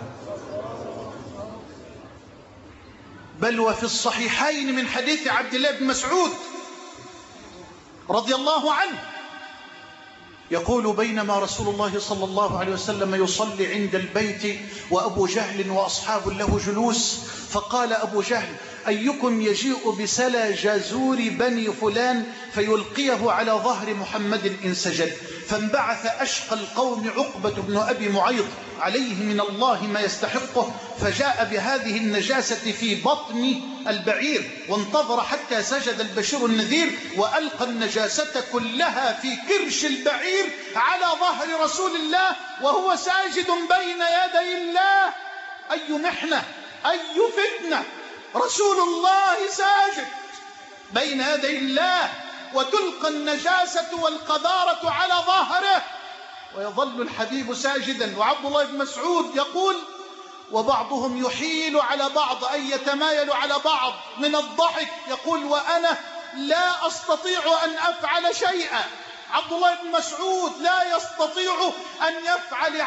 بل وفي الصحيحين من حديث عبد الله بن مسعود رضي الله عنه يقول: بينما رسول الله صلى الله عليه وسلم يصلي عند البيت وأبو جهل وأصحاب له جلوس، فقال أبو جهل: أيكم يجيء بسلى جازور بني فلان فيلقيه على ظهر محمد إن سجد؟ فانبعث أشقى القوم عقبة بن أبي معيط عليه من الله ما يستحقه، فجاء بهذه النجاسة في بطن البعير وانتظر حتى سجد البشير النذير وألقى النجاسة كلها في كرش البعير على ظهر رسول الله وهو ساجد بين يدي الله. أي محنة، أي فتنة، رسول الله ساجد بين يدي الله وتلقى النجاسة والقذارة على ظهره ويظل الحبيب ساجدا. وعبد الله بن مسعود يقول: وبعضهم يحيل على بعض أي يتمايل على بعض من الضحك، يقول: وأنا لا أستطيع أن أفعل شيئا. عبد الله بن مسعود لا يستطيع أن يفعل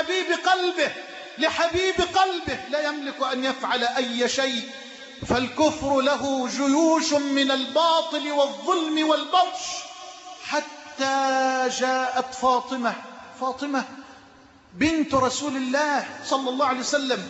لحبيب قلبه لا يملك أن يفعل أي شيء. فالكفر له جيوش من الباطل والظلم والبطش، حتى جاءت فاطمة بنت رسول الله صلى الله عليه وسلم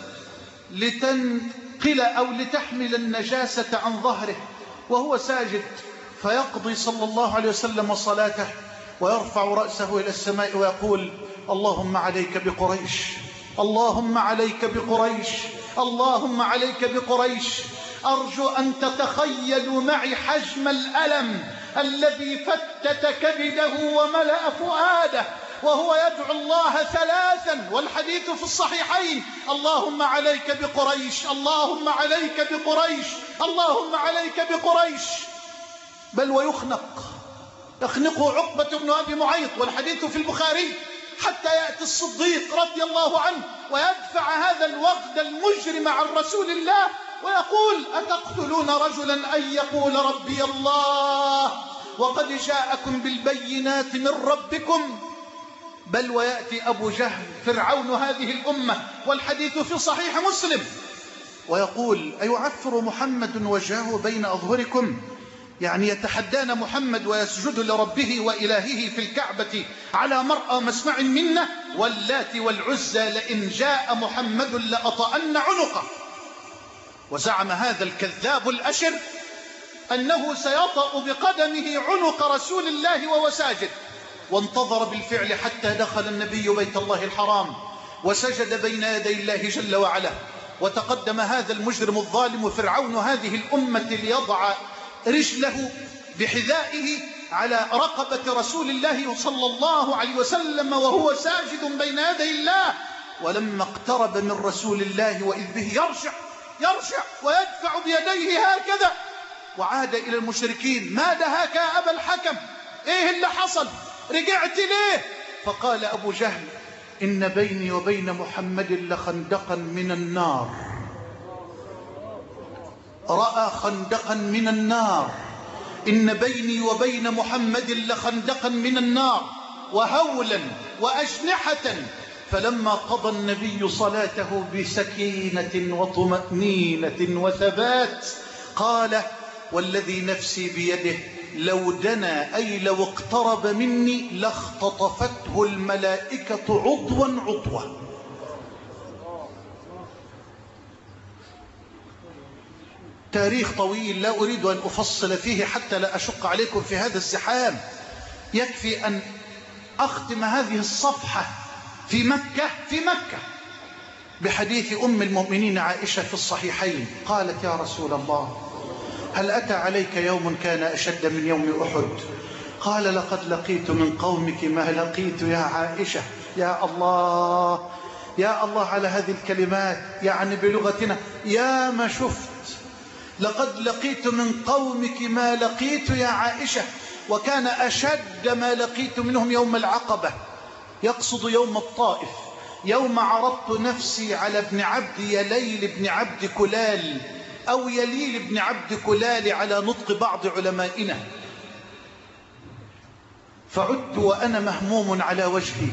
لتنقل أو لتحمل النجاسة عن ظهره وهو ساجد، فيقضي صلى الله عليه وسلم صلاته ويرفع رأسه إلى السماء ويقول: اللهم عليك بقريش، اللهم عليك بقريش، اللهم عليك بقريش. أرجو أن تتخيلوا معي حجم الألم الذي فتت كبده وملأ فؤاده وهو يدعو الله ثلاثا، والحديث في الصحيحين: اللهم عليك بقريش، اللهم عليك بقريش، اللهم عليك بقريش. بل يخنقه عقبة بن أبي معيط، والحديث في البخاري، حتى يأتي الصديق رضي الله عنه ويدفع هذا الوفد المجرم عن رسول الله ويقول: أتقتلون رجلا أن يقول ربي الله وقد جاءكم بالبينات من ربكم؟ بل ويأتي أبو جهل فرعون هذه الأمة، والحديث في صحيح مسلم، ويقول: أيعفر محمد وجهه بين أظهركم؟ يعني يتحدان محمد ويسجد لربه وإلهه في الكعبة على مرأى مسمع منا، واللات والعزى لئن جاء محمد لأطأن عنقه. وزعم هذا الكذاب الأشر أنه سيطأ بقدمه عنق رسول الله وهو ساجد، وانتظر بالفعل حتى دخل النبي بيت الله الحرام وسجد بين يدي الله جل وعلا، وتقدم هذا المجرم الظالم فرعون هذه الأمة ليضع رجله بحذائه على رقبة رسول الله صلى الله عليه وسلم وهو ساجد بين يدي الله. ولما اقترب من رسول الله وإذ به يرجع ويدفع بيديه هكذا، وعاد إلى المشركين: ما دهاك يا أبا الحكم؟ إيه اللي حصل؟ رجعت ليه؟ فقال أبو جهل: إن بيني وبين محمد لخندقا من النار. رأى خندقا من النار. إن بيني وبين محمد لخندقا من النار وهولا وأجنحة. فلما قضى النبي صلاته بسكينة وطمأنينة وثبات قال: والذي نفسي بيده لو دنا أي لو اقترب مني لاختطفته الملائكة تاريخ طويل لا أريد أن أفصل فيه حتى لا أشق عليكم في هذا الزحام. يكفي أن أختم هذه الصفحة في مكة بحديث أم المؤمنين عائشة في الصحيحين. قالت: يا رسول الله، هل أتى عليك يوم كان أشد من يوم أحد؟ قال: لقد لقيت من قومك ما لقيت يا عائشة. يا الله يا الله على هذه الكلمات، يعني بلغتنا يا ما شفت. لقد لقيت من قومك ما لقيت يا عائشة، وكان أشد ما لقيت منهم يوم العقبة، يقصد يوم الطائف، يوم عرضت نفسي على ابن عبد يليل بن عبد كلال أو يليل بن عبد كلال على نطق بعض علمائنا، فعدت وأنا مهموم على وجهي.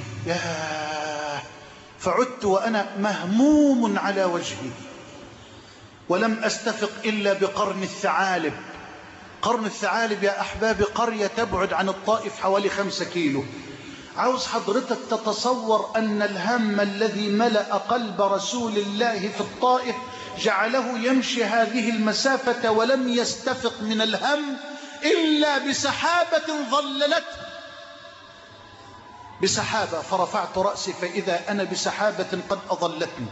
فعدت وأنا مهموم على وجهي، ولم أستفق إلا بقرن الثعالب. قرن الثعالب يا أحباب قرية تبعد عن الطائف حوالي 5 كيلو. عاوز حضرتك تتصور أن الهم الذي ملأ قلب رسول الله في الطائف جعله يمشي هذه المسافة ولم يستفق من الهم إلا بسحابة ظللته، بسحابة. فرفعت رأسي فإذا أنا بسحابة قد أظلتني.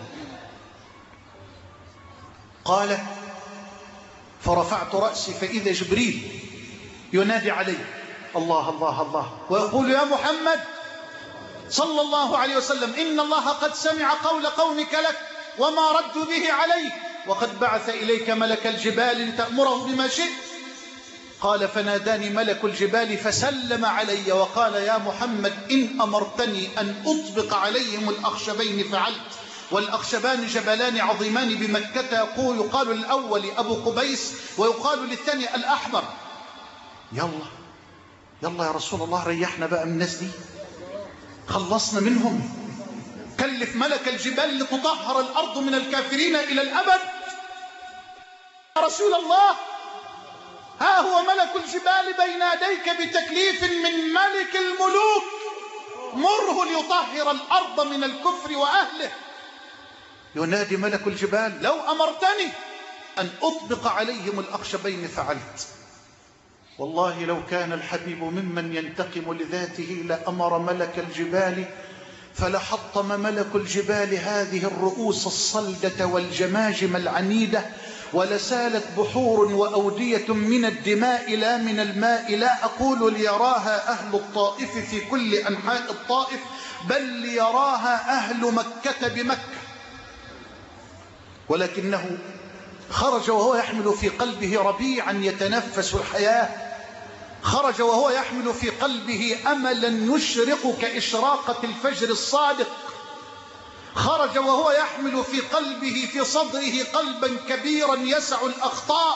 قال: فرفعت رأسي فإذا جبريل ينادي علي: الله الله الله، ويقول: يا محمد صلى الله عليه وسلم، إن الله قد سمع قول قومك لك وما ردوا به عليك، وقد بعث إليك ملك الجبال لتأمره بما شئت. قال: فناداني ملك الجبال فسلم علي وقال: يا محمد، إن أمرتني أن أطبق عليهم الأخشبين فعلت. والأخشبان جبلان عظيمان بمكة، يقال للأول أبو قبيس ويقال للثاني الأحمر. يلا يا رسول الله، ريحنا بقى من الناس دي، خلصنا منهم. كلف ملك الجبال لتطهر الأرض من الكافرين إلى الأبد. يا رسول الله، ها هو ملك الجبال بين يديك بتكليف من ملك الملوك، مره ليطهر الأرض من الكفر وأهله. ينادي ملك الجبال: لو أمرتني أن أطبق عليهم الأخشبين فعلت. والله لو كان الحبيب ممن ينتقم لذاته لأمر ملك الجبال فلحطم ملك الجبال هذه الرؤوس الصلدة والجماجم العنيدة، ولسالت بحور وأودية من الدماء لا من الماء. لا أقول ليراها أهل الطائف في كل أنحاء الطائف، بل ليراها أهل مكة بمكة. ولكنه خرج وهو يحمل في قلبه ربيعا يتنفس الحياة، خرج وهو يحمل في قلبه أملا يشرق كإشراقة الفجر الصادق، خرج وهو يحمل في قلبه في صدره قلبا كبيرا يسع الأخطاء.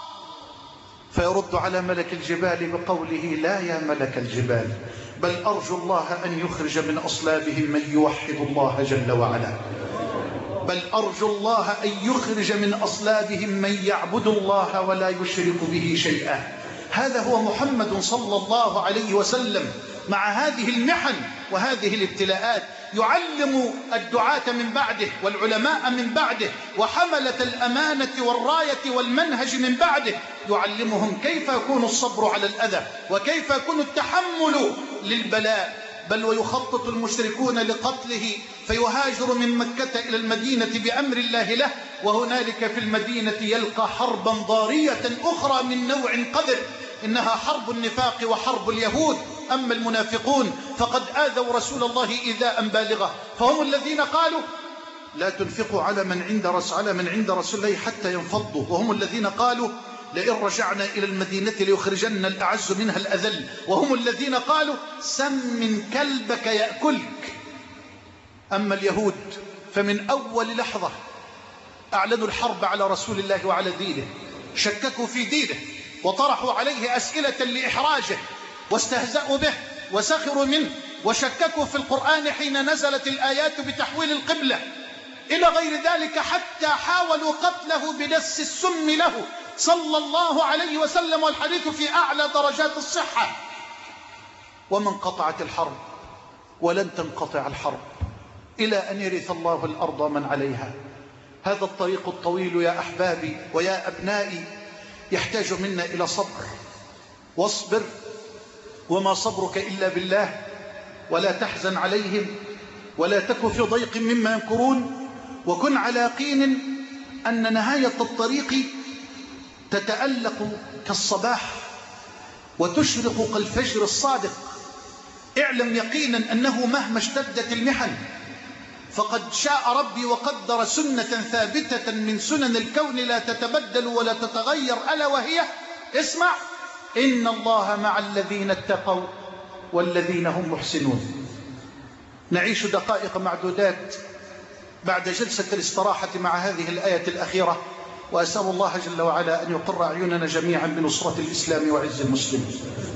فيرد على ملك الجبال بقوله: لا يا ملك الجبال، بل أرجو الله أن يخرج من أصلابهم من يوحد الله جل وعلا، بل أرجو الله أن يخرج من أصلابهم من يعبد الله ولا يشرك به شيئا. هذا هو محمد صلى الله عليه وسلم مع هذه المحن وهذه الابتلاءات، يعلم الدعاة من بعده والعلماء من بعده وحملة الأمانة والراية والمنهج من بعده، يعلمهم كيف يكون الصبر على الأذى وكيف يكون التحمل للبلاء. بل ويخطط المشركون لقتله فيهاجر من مكة إلى المدينة بأمر الله له، وهنالك في المدينة يلقى حربا ضارية أخرى من نوع قذر، إنها حرب النفاق وحرب اليهود. أما المنافقون فقد آذوا رسول الله إيذاء بالغا، فهم الذين قالوا: لا تنفقوا على من عند رسول الله حتى ينفضوا، وهم الذين قالوا: لئن رجعنا إلى المدينة ليخرجن الأعز منها الأذل، وهم الذين قالوا: سمن كلبك يأكلك. أما اليهود فمن أول لحظة أعلنوا الحرب على رسول الله وعلى دينه، شككوا في دينه وطرحوا عليه أسئلة لإحراجه واستهزأوا به وسخروا منه، وشككوا في القرآن حين نزلت الآيات بتحويل القبلة إلى غير ذلك، حتى حاولوا قتله بدس السم له صلى الله عليه وسلم، والحديث في أعلى درجات الصحة. وما انقطعت الحرب ولن تنقطع الحرب إلى أن يرث الله الأرض من عليها، هذا الطريق الطويل يا أحبابي ويا أبنائي يحتاج منا إلى صبر. واصبر وما صبرك إلا بالله، ولا تحزن عليهم ولا تك في ضيق مما يمكرون، وكن على يقين أن نهاية الطريق تتألق كالصباح وتشرق كالفجر الصادق. اعلم يقينا أنه مهما اشتدت المحن فقد شاء ربي وقدر سنة ثابتة من سنن الكون لا تتبدل ولا تتغير، ألا وهي اسمع: إن الله مع الذين اتقوا والذين هم محسنون. نعيش دقائق معدودات بعد جلسة الاستراحة مع هذه الآية الأخيرة، وأسأل الله جل وعلا أن يقر أعيننا جميعا بنصرة الإسلام وعز المسلمين.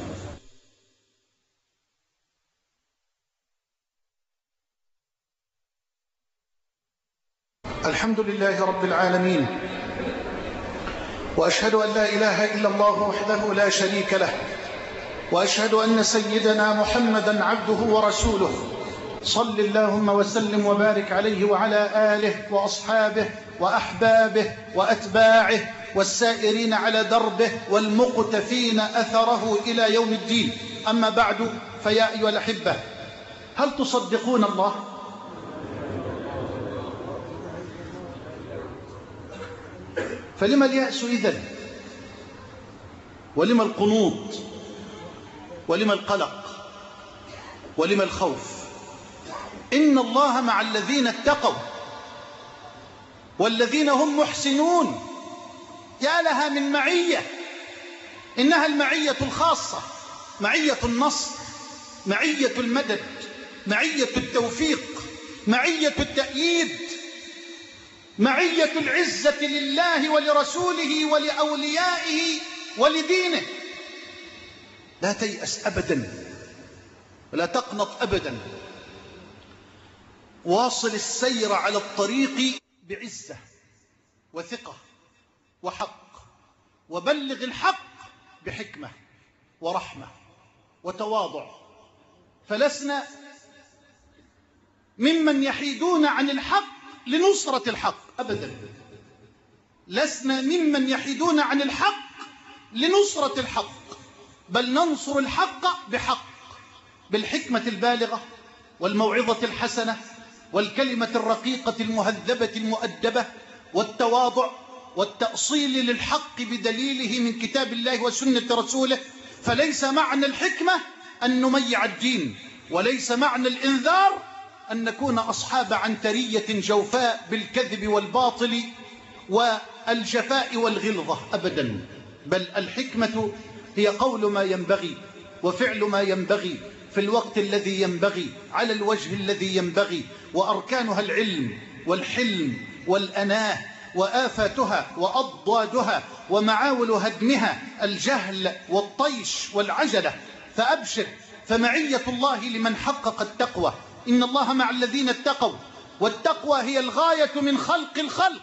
الحمد لله رب العالمين، وأشهد أن لا إله إلا الله وحده لا شريك له، وأشهد أن سيدنا محمدا عبده ورسوله. صل اللهم وسلم وبارك عليه وعلى آله وأصحابه وأحبابه وأتباعه والسائرين على دربه والمقتفين أثره إلى يوم الدين. أما بعد، فيا أيها الأحبة، هل تصدقون الله؟ فلما اليأس إذن؟ ولما القنوط؟ ولما القلق؟ ولما الخوف؟ إن الله مع الذين اتقوا والذين هم محسنون. يا لها من معية! إنها المعية الخاصة، معية النصر، معية المدد، معية التوفيق، معية التأييد، معية العزة لله ولرسوله ولأوليائه ولدينه. لا تيأس أبدا ولا تقنط أبدا، واصل السير على الطريق بعزة وثقة وحق، وبلغ الحق بحكمة ورحمة وتواضع. فلسنا ممن يحيدون عن الحق لنصرة الحق أبدا، لسنا ممن يحيدون عن الحق لنصرة الحق، بل ننصر الحق بحق، بالحكمة البالغة والموعظة الحسنة والكلمة الرقيقة المهذبة المؤدبة والتواضع والتأصيل للحق بدليله من كتاب الله وسنة رسوله. فليس معنى الحكمة أن نميع الدين، وليس معنى الإنذار أن نكون أصحاب عنترية جوفاء بالكذب والباطل والجفاء والغلظة أبدا، بل الحكمة هي قول ما ينبغي وفعل ما ينبغي في الوقت الذي ينبغي على الوجه الذي ينبغي، وأركانها العلم والحلم والأناه، وآفاتها وأضدادها ومعاول هدمها الجهل والطيش والعجلة. فأبشر، فمعية الله لمن حقق التقوى. إن الله مع الذين اتقوا، والتقوى هي الغاية من خلق الخلق.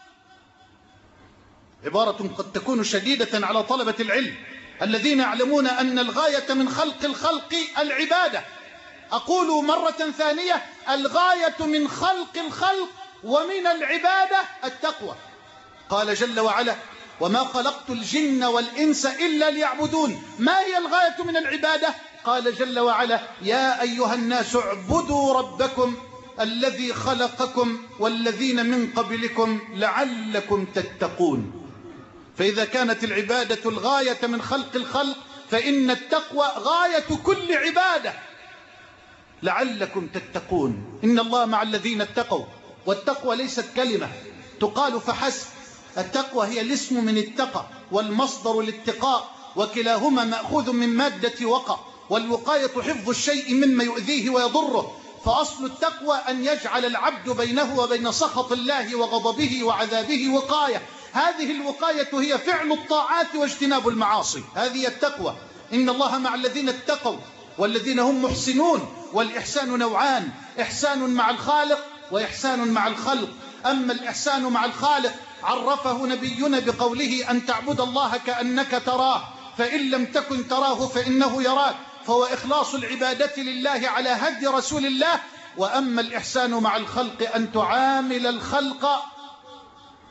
عبارة قد تكون شديدة على طلبة العلم الذين يعلمون أن الغاية من خلق الخلق العبادة. أقول مرة ثانية: الغاية من خلق الخلق ومن العبادة التقوى. قال جل وعلا: وما خلقت الجن والإنس إلا ليعبدون. ما هي الغاية من العبادة؟ قال جل وعلا: يا أيها الناس اعبدوا ربكم الذي خلقكم والذين من قبلكم لعلكم تتقون. فإذا كانت العبادة الغاية من خلق الخلق، فإن التقوى غاية كل عبادة. لعلكم تتقون. إن الله مع الذين اتقوا. والتقوى ليست كلمة تقال فحسب، التقوى هي الاسم من اتقى والمصدر الاتقاء، وكلاهما مأخوذ من مادة وقى، والوقاية حفظ الشيء مما يؤذيه ويضره. فأصل التقوى أن يجعل العبد بينه وبين سخط الله وغضبه وعذابه وقاية. هذه الوقاية هي فعل الطاعات واجتناب المعاصي، هذه التقوى. إن الله مع الذين اتقوا والذين هم محسنون. والإحسان نوعان: إحسان مع الخالق وإحسان مع الخلق. أما الإحسان مع الخالق عرفه نبينا بقوله: أن تعبد الله كأنك تراه فإن لم تكن تراه فإنه يراك، فهو إخلاص العبادة لله على هدي رسول الله. وأما الإحسان مع الخلق أن تعامل الخلق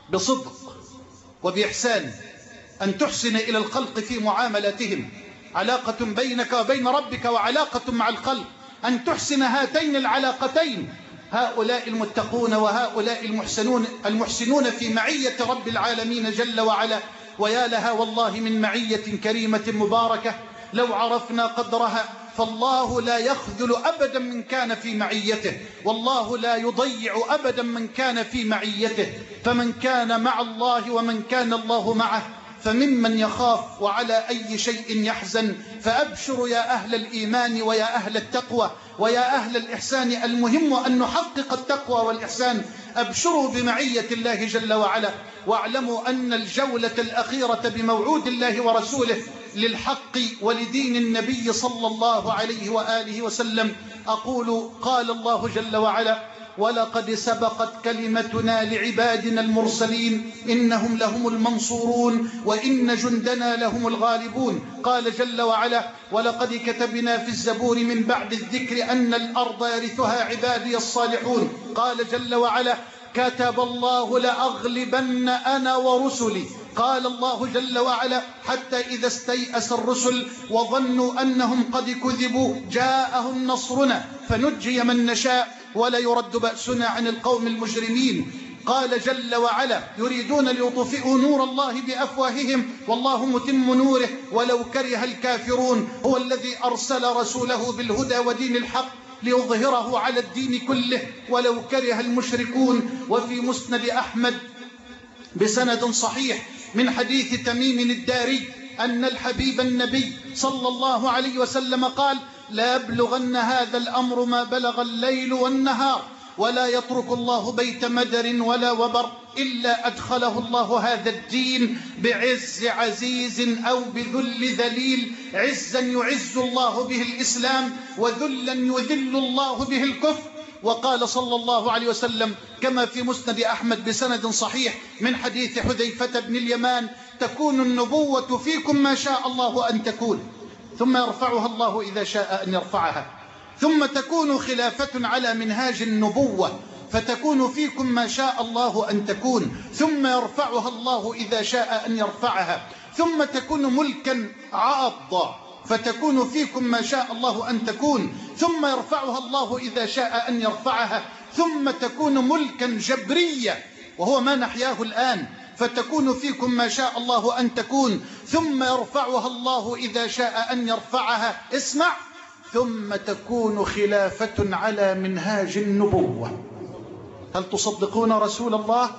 بصدق وبإحسان، أن تحسن إلى الخلق في معاملاتهم، علاقة بينك وبين ربك وعلاقة مع الخلق، أن تحسن هاتين العلاقتين. هؤلاء المتقون وهؤلاء المحسنون في معية رب العالمين جل وعلا، ويا لها والله من معية كريمة مباركة لو عرفنا قدرها. فالله لا يخذل أبدا من كان في معيته، والله لا يضيع أبدا من كان في معيته. فمن كان مع الله ومن كان الله معه فممن يخاف وعلى أي شيء يحزن. فأبشروا يا أهل الإيمان ويا أهل التقوى ويا أهل الإحسان، المهم أن نحقق التقوى والإحسان. أبشروا بمعية الله جل وعلا، واعلموا أن الجولة الأخيرة بموعود الله ورسوله للحق ولدين النبي صلى الله عليه وآله وسلم. أقول قال الله جل وعلا: ولقد سبقت كلمتنا لعبادنا المرسلين إنهم لهم المنصورون وإن جندنا لهم الغالبون. قال جل وعلا: ولقد كتبنا في الزبور من بعد الذكر أن الأرض يرثها عبادي الصالحون. قال جل وعلا: كتب الله لأغلبن أنا ورسلي. قال الله جل وعلا: حتى إذا استيأس الرسل وظنوا أنهم قد كذبوا جاءهم نصرنا فنجي من نشاء ولا يرد بأسنا عن القوم المجرمين. قال جل وعلا: يريدون ليطفئوا نور الله بأفواههم والله متم نوره ولو كره الكافرون. هو الذي أرسل رسوله بالهدى ودين الحق ليظهره على الدين كله ولو كره المشركون. وفي مسند أحمد بسند صحيح من حديث تميم الداري أن الحبيب النبي صلى الله عليه وسلم قال: لا يبلغن هذا الأمر ما بلغ الليل والنهار ولا يترك الله بيت مدر ولا وبر إلا أدخله الله هذا الدين بعز عزيز أو بذل ذليل. عزا يعز الله به الإسلام وذلا يذل الله به الكفر. وقال صلى الله عليه وسلم كما في مسند أحمد بسند صحيح من حديث حذيفة بن اليمان: تكون النبوة فيكم ما شاء الله أن تكون ثم يرفعها الله إذا شاء أن يرفعها، ثم تكون خلافة على منهاج النبوة فتكون فيكم ما شاء الله أن تكون ثم يرفعها الله إذا شاء أن يرفعها، ثم تكون ملكا عاضا فتكون فيكم ما شاء الله أن تكون ثم يرفعها الله إذا شاء أن يرفعها، ثم تكون ملكا جبريا وهو ما نحياه الآن فتكون فيكم ما شاء الله أن تكون ثم يرفعها الله إذا شاء أن يرفعها. اسمع: ثم تكون خلافة على منهاج النبوة. هل تصدقون رسول الله؟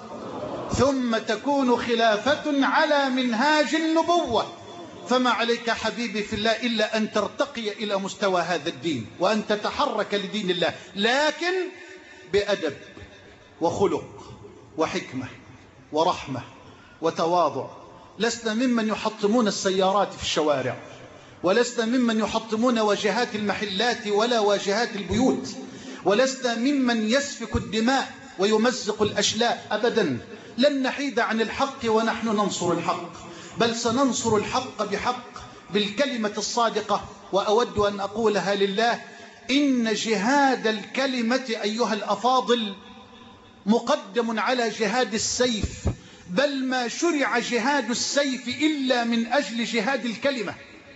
ثم تكون خلافة على منهاج النبوة. فما عليك حبيبي في الله إلا أن ترتقي إلى مستوى هذا الدين وأن تتحرك لدين الله، لكن بأدب وخلق وحكمة ورحمة وتواضع. لسنا ممن يحطمون السيارات في الشوارع، ولسنا ممن يحطمون واجهات المحلات ولا واجهات البيوت، ولسنا ممن يسفك الدماء ويمزق الأشلاء أبدا. لن نحيد عن الحق ونحن ننصر الحق، بل سننصر الحق بحق بالكلمة الصادقة. وأود أن أقولها لله: إن جهاد الكلمة أيها الأفاضل مقدم على جهاد السيف، بل ما شرع جهاد السيف إلا من أجل جهاد الكلمة.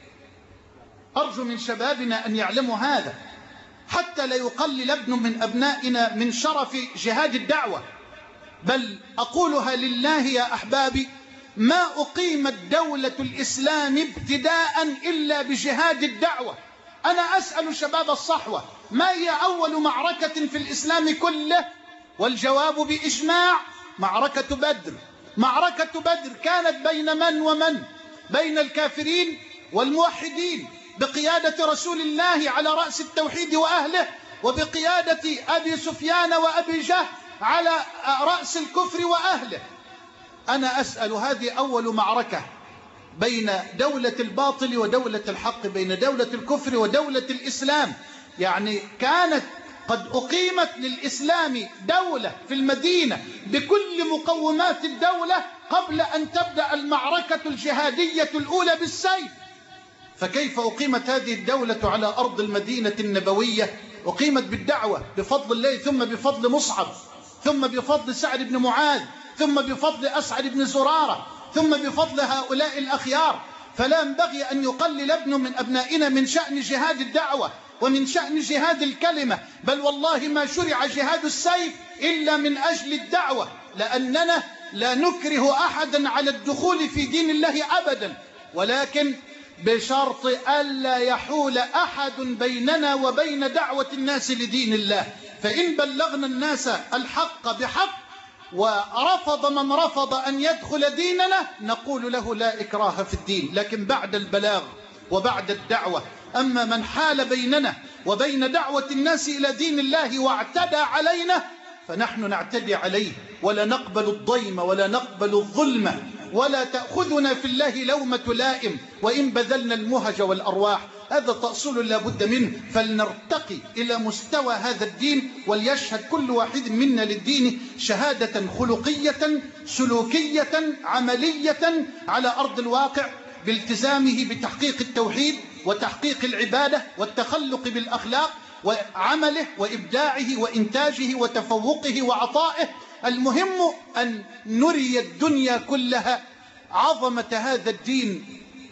أرجو من شبابنا أن يعلموا هذا حتى لا يقلل ابن من أبنائنا من شرف جهاد الدعوة. بل أقولها لله يا أحبابي: ما أقيمت دولة الإسلام ابتداء إلا بجهاد الدعوة. أنا أسأل شباب الصحوة: ما هي أول معركة في الإسلام كله؟ والجواب بإجماع: معركة بدر. معركة بدر كانت بين من ومن؟ بين الكافرين والموحدين، بقيادة رسول الله على رأس التوحيد وأهله، وبقيادة أبي سفيان وأبي جهل على رأس الكفر وأهله. أنا أسأل: هذه أول معركة بين دولة الباطل ودولة الحق، بين دولة الكفر ودولة الإسلام. يعني كانت قد أقيمت للإسلام دولة في المدينة بكل مقومات الدولة قبل أن تبدأ المعركة الجهادية الأولى بالسيف. فكيف أقيمت هذه الدولة على أرض المدينة النبوية؟ أقيمت بالدعوة بفضل الله، ثم بفضل مصعب، ثم بفضل سعد بن معاذ، ثم بفضل أسعد بن زرارة، ثم بفضل هؤلاء الأخيار. فلا ينبغي أن يقلل ابن من أبنائنا من شأن جهاد الدعوة ومن شأن جهاد الكلمة، بل والله ما شرع جهاد السيف إلا من أجل الدعوة، لأننا لا نكره أحدا على الدخول في دين الله أبدا، ولكن بشرط ألا يحول أحد بيننا وبين دعوة الناس لدين الله. فإن بلغنا الناس الحق بحق ورفض من رفض أن يدخل ديننا نقول له لا إكراه في الدين، لكن بعد البلاغ وبعد الدعوة. أما من حال بيننا وبين دعوة الناس إلى دين الله واعتدى علينا فنحن نعتدي عليه، ولا نقبل الضيم ولا نقبل الظلم، ولا تأخذنا في الله لومة لائم وإن بذلنا المهج والأرواح. هذا تأصيل لا بد منه، فلنرتقي إلى مستوى هذا الدين، وليشهد كل واحد منا للدين شهادة خلقية سلوكية عملية على أرض الواقع، بالتزامه بتحقيق التوحيد وتحقيق العبادة والتخلق بالأخلاق وعمله وإبداعه وإنتاجه وتفوقه وعطائه. المهم أن نري الدنيا كلها عظمة هذا الدين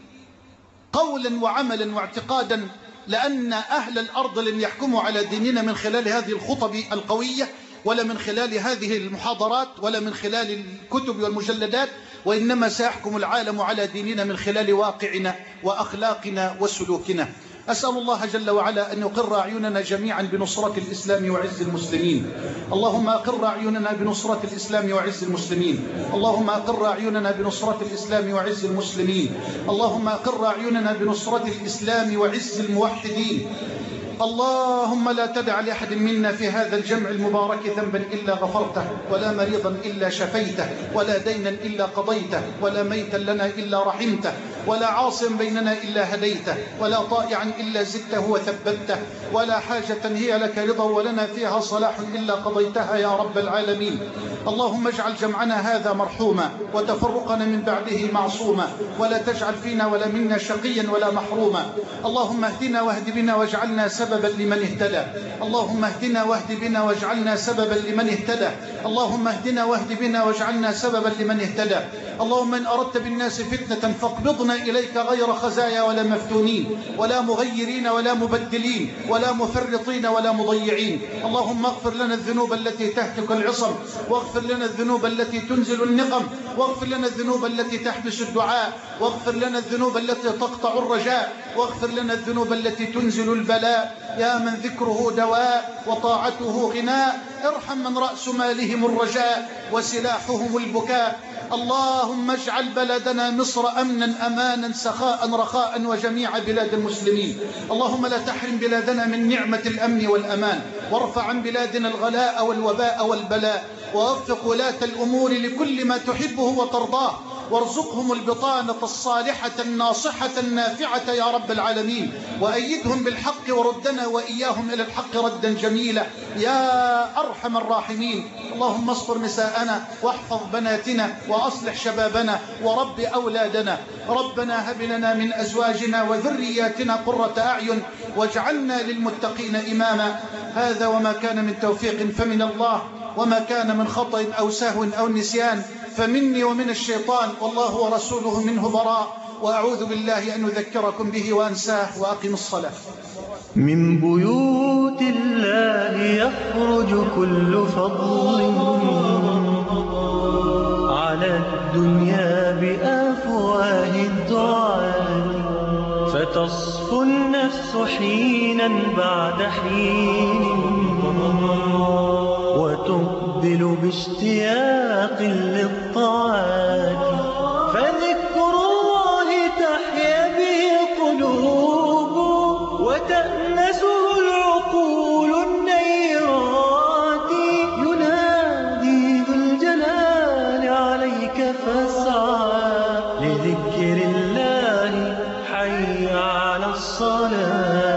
قولا وعملا واعتقادا، لأن أهل الأرض لن يحكموا على ديننا من خلال هذه الخطب القوية، ولا من خلال هذه المحاضرات، ولا من خلال الكتب والمجلدات، وإنما سيحكم العالم على ديننا من خلال واقعنا وأخلاقنا وسلوكنا. أسأل الله جل وعلا أن يقر أعيننا جميعا بنصرة الإسلام وعز المسلمين. اللهم أقر أعيننا بنصرة الإسلام وعز المسلمين. اللهم أقر أعيننا بنصرة الإسلام وعز المسلمين. اللهم أقر أعيننا بنصرة الإسلام وعز الموحدين. اللهم لا تدع لأحد منا في هذا الجمع المبارك ذنبا إلا غفرته، ولا مريضا إلا شفيته، ولا دينا إلا قضيته، ولا ميتا لنا إلا رحمته، ولا عاصيا بيننا إلا هديته، ولا طائعا إلا زدته وثبته، ولا حاجة هي لك رضا ولنا فيها صلاح إلا قضيتها يا رب العالمين. اللهم اجعل جمعنا هذا مرحوما وتفرقنا من بعده معصوما، ولا تجعل فينا ولا منا شقيا ولا محروما. اللهم اهدنا واهد بنا واجعلنا سببا لمن اهتدى. اللهم اهدنا واهد بنا واجعلنا سببا لمن اهتدى. اللهم اهدنا واهد بنا واجعلنا سببا لمن اهتدى. اللهم إن أردت بالناس فتنة فاقبضنا إليك غير خزايا ولا مفتونين ولا مغيرين ولا مبدلين ولا مفرطين ولا مضيعين. اللهم اغفر لنا الذنوب التي تهتك العصم، واغفر لنا الذنوب التي تنزل النقم، واغفر لنا الذنوب التي تحبس الدعاء، واغفر لنا الذنوب التي تقطع الرجاء، واغفر لنا الذنوب التي تنزل البلاء. يا من ذكره دواء وطاعته غناء، ارحم من رأس مالهم الرجاء وسلاحهم البكاء. اللهم اجعل بلدنا مصر أمنا أمانا سخاء رخاء وجميع بلاد المسلمين. اللهم لا تحرم بلادنا من نعمة الأمن والأمان، وارفع عن بلادنا الغلاء والوباء والبلاء، ووفق ولاة الأمور لكل ما تحبه وترضاه، وارزقهم البطانة الصالحة الناصحة النافعة يا رب العالمين، وأيدهم بالحق وردنا وإياهم إلى الحق ردا جميلا يا أرحم الراحمين. اللهم استر نساءنا واحفظ بناتنا وأصلح شبابنا ورب أولادنا. ربنا هب لنا من أزواجنا وذرياتنا قرة أعين واجعلنا للمتقين إماما. هذا وما كان من توفيق فمن الله، وما كان من خطأ أو سهو أو نسيان فمني ومن الشيطان، والله ورسوله منه براء. وأعوذ بالله أن أذكركم به وأنساه. وأقم الصلاة. من بيوت الله يخرج كل فضل على الدنيا بأفواه الدعاء، فتصفو النفس حينا بعد حين وتقبل باشتياق للطاعات، فذكر الله تحيا به القلوب وتأنسه العقول النيرات. ينادي ذو الجلال عليك فاسعى لذكر الله، حي على الصلاة.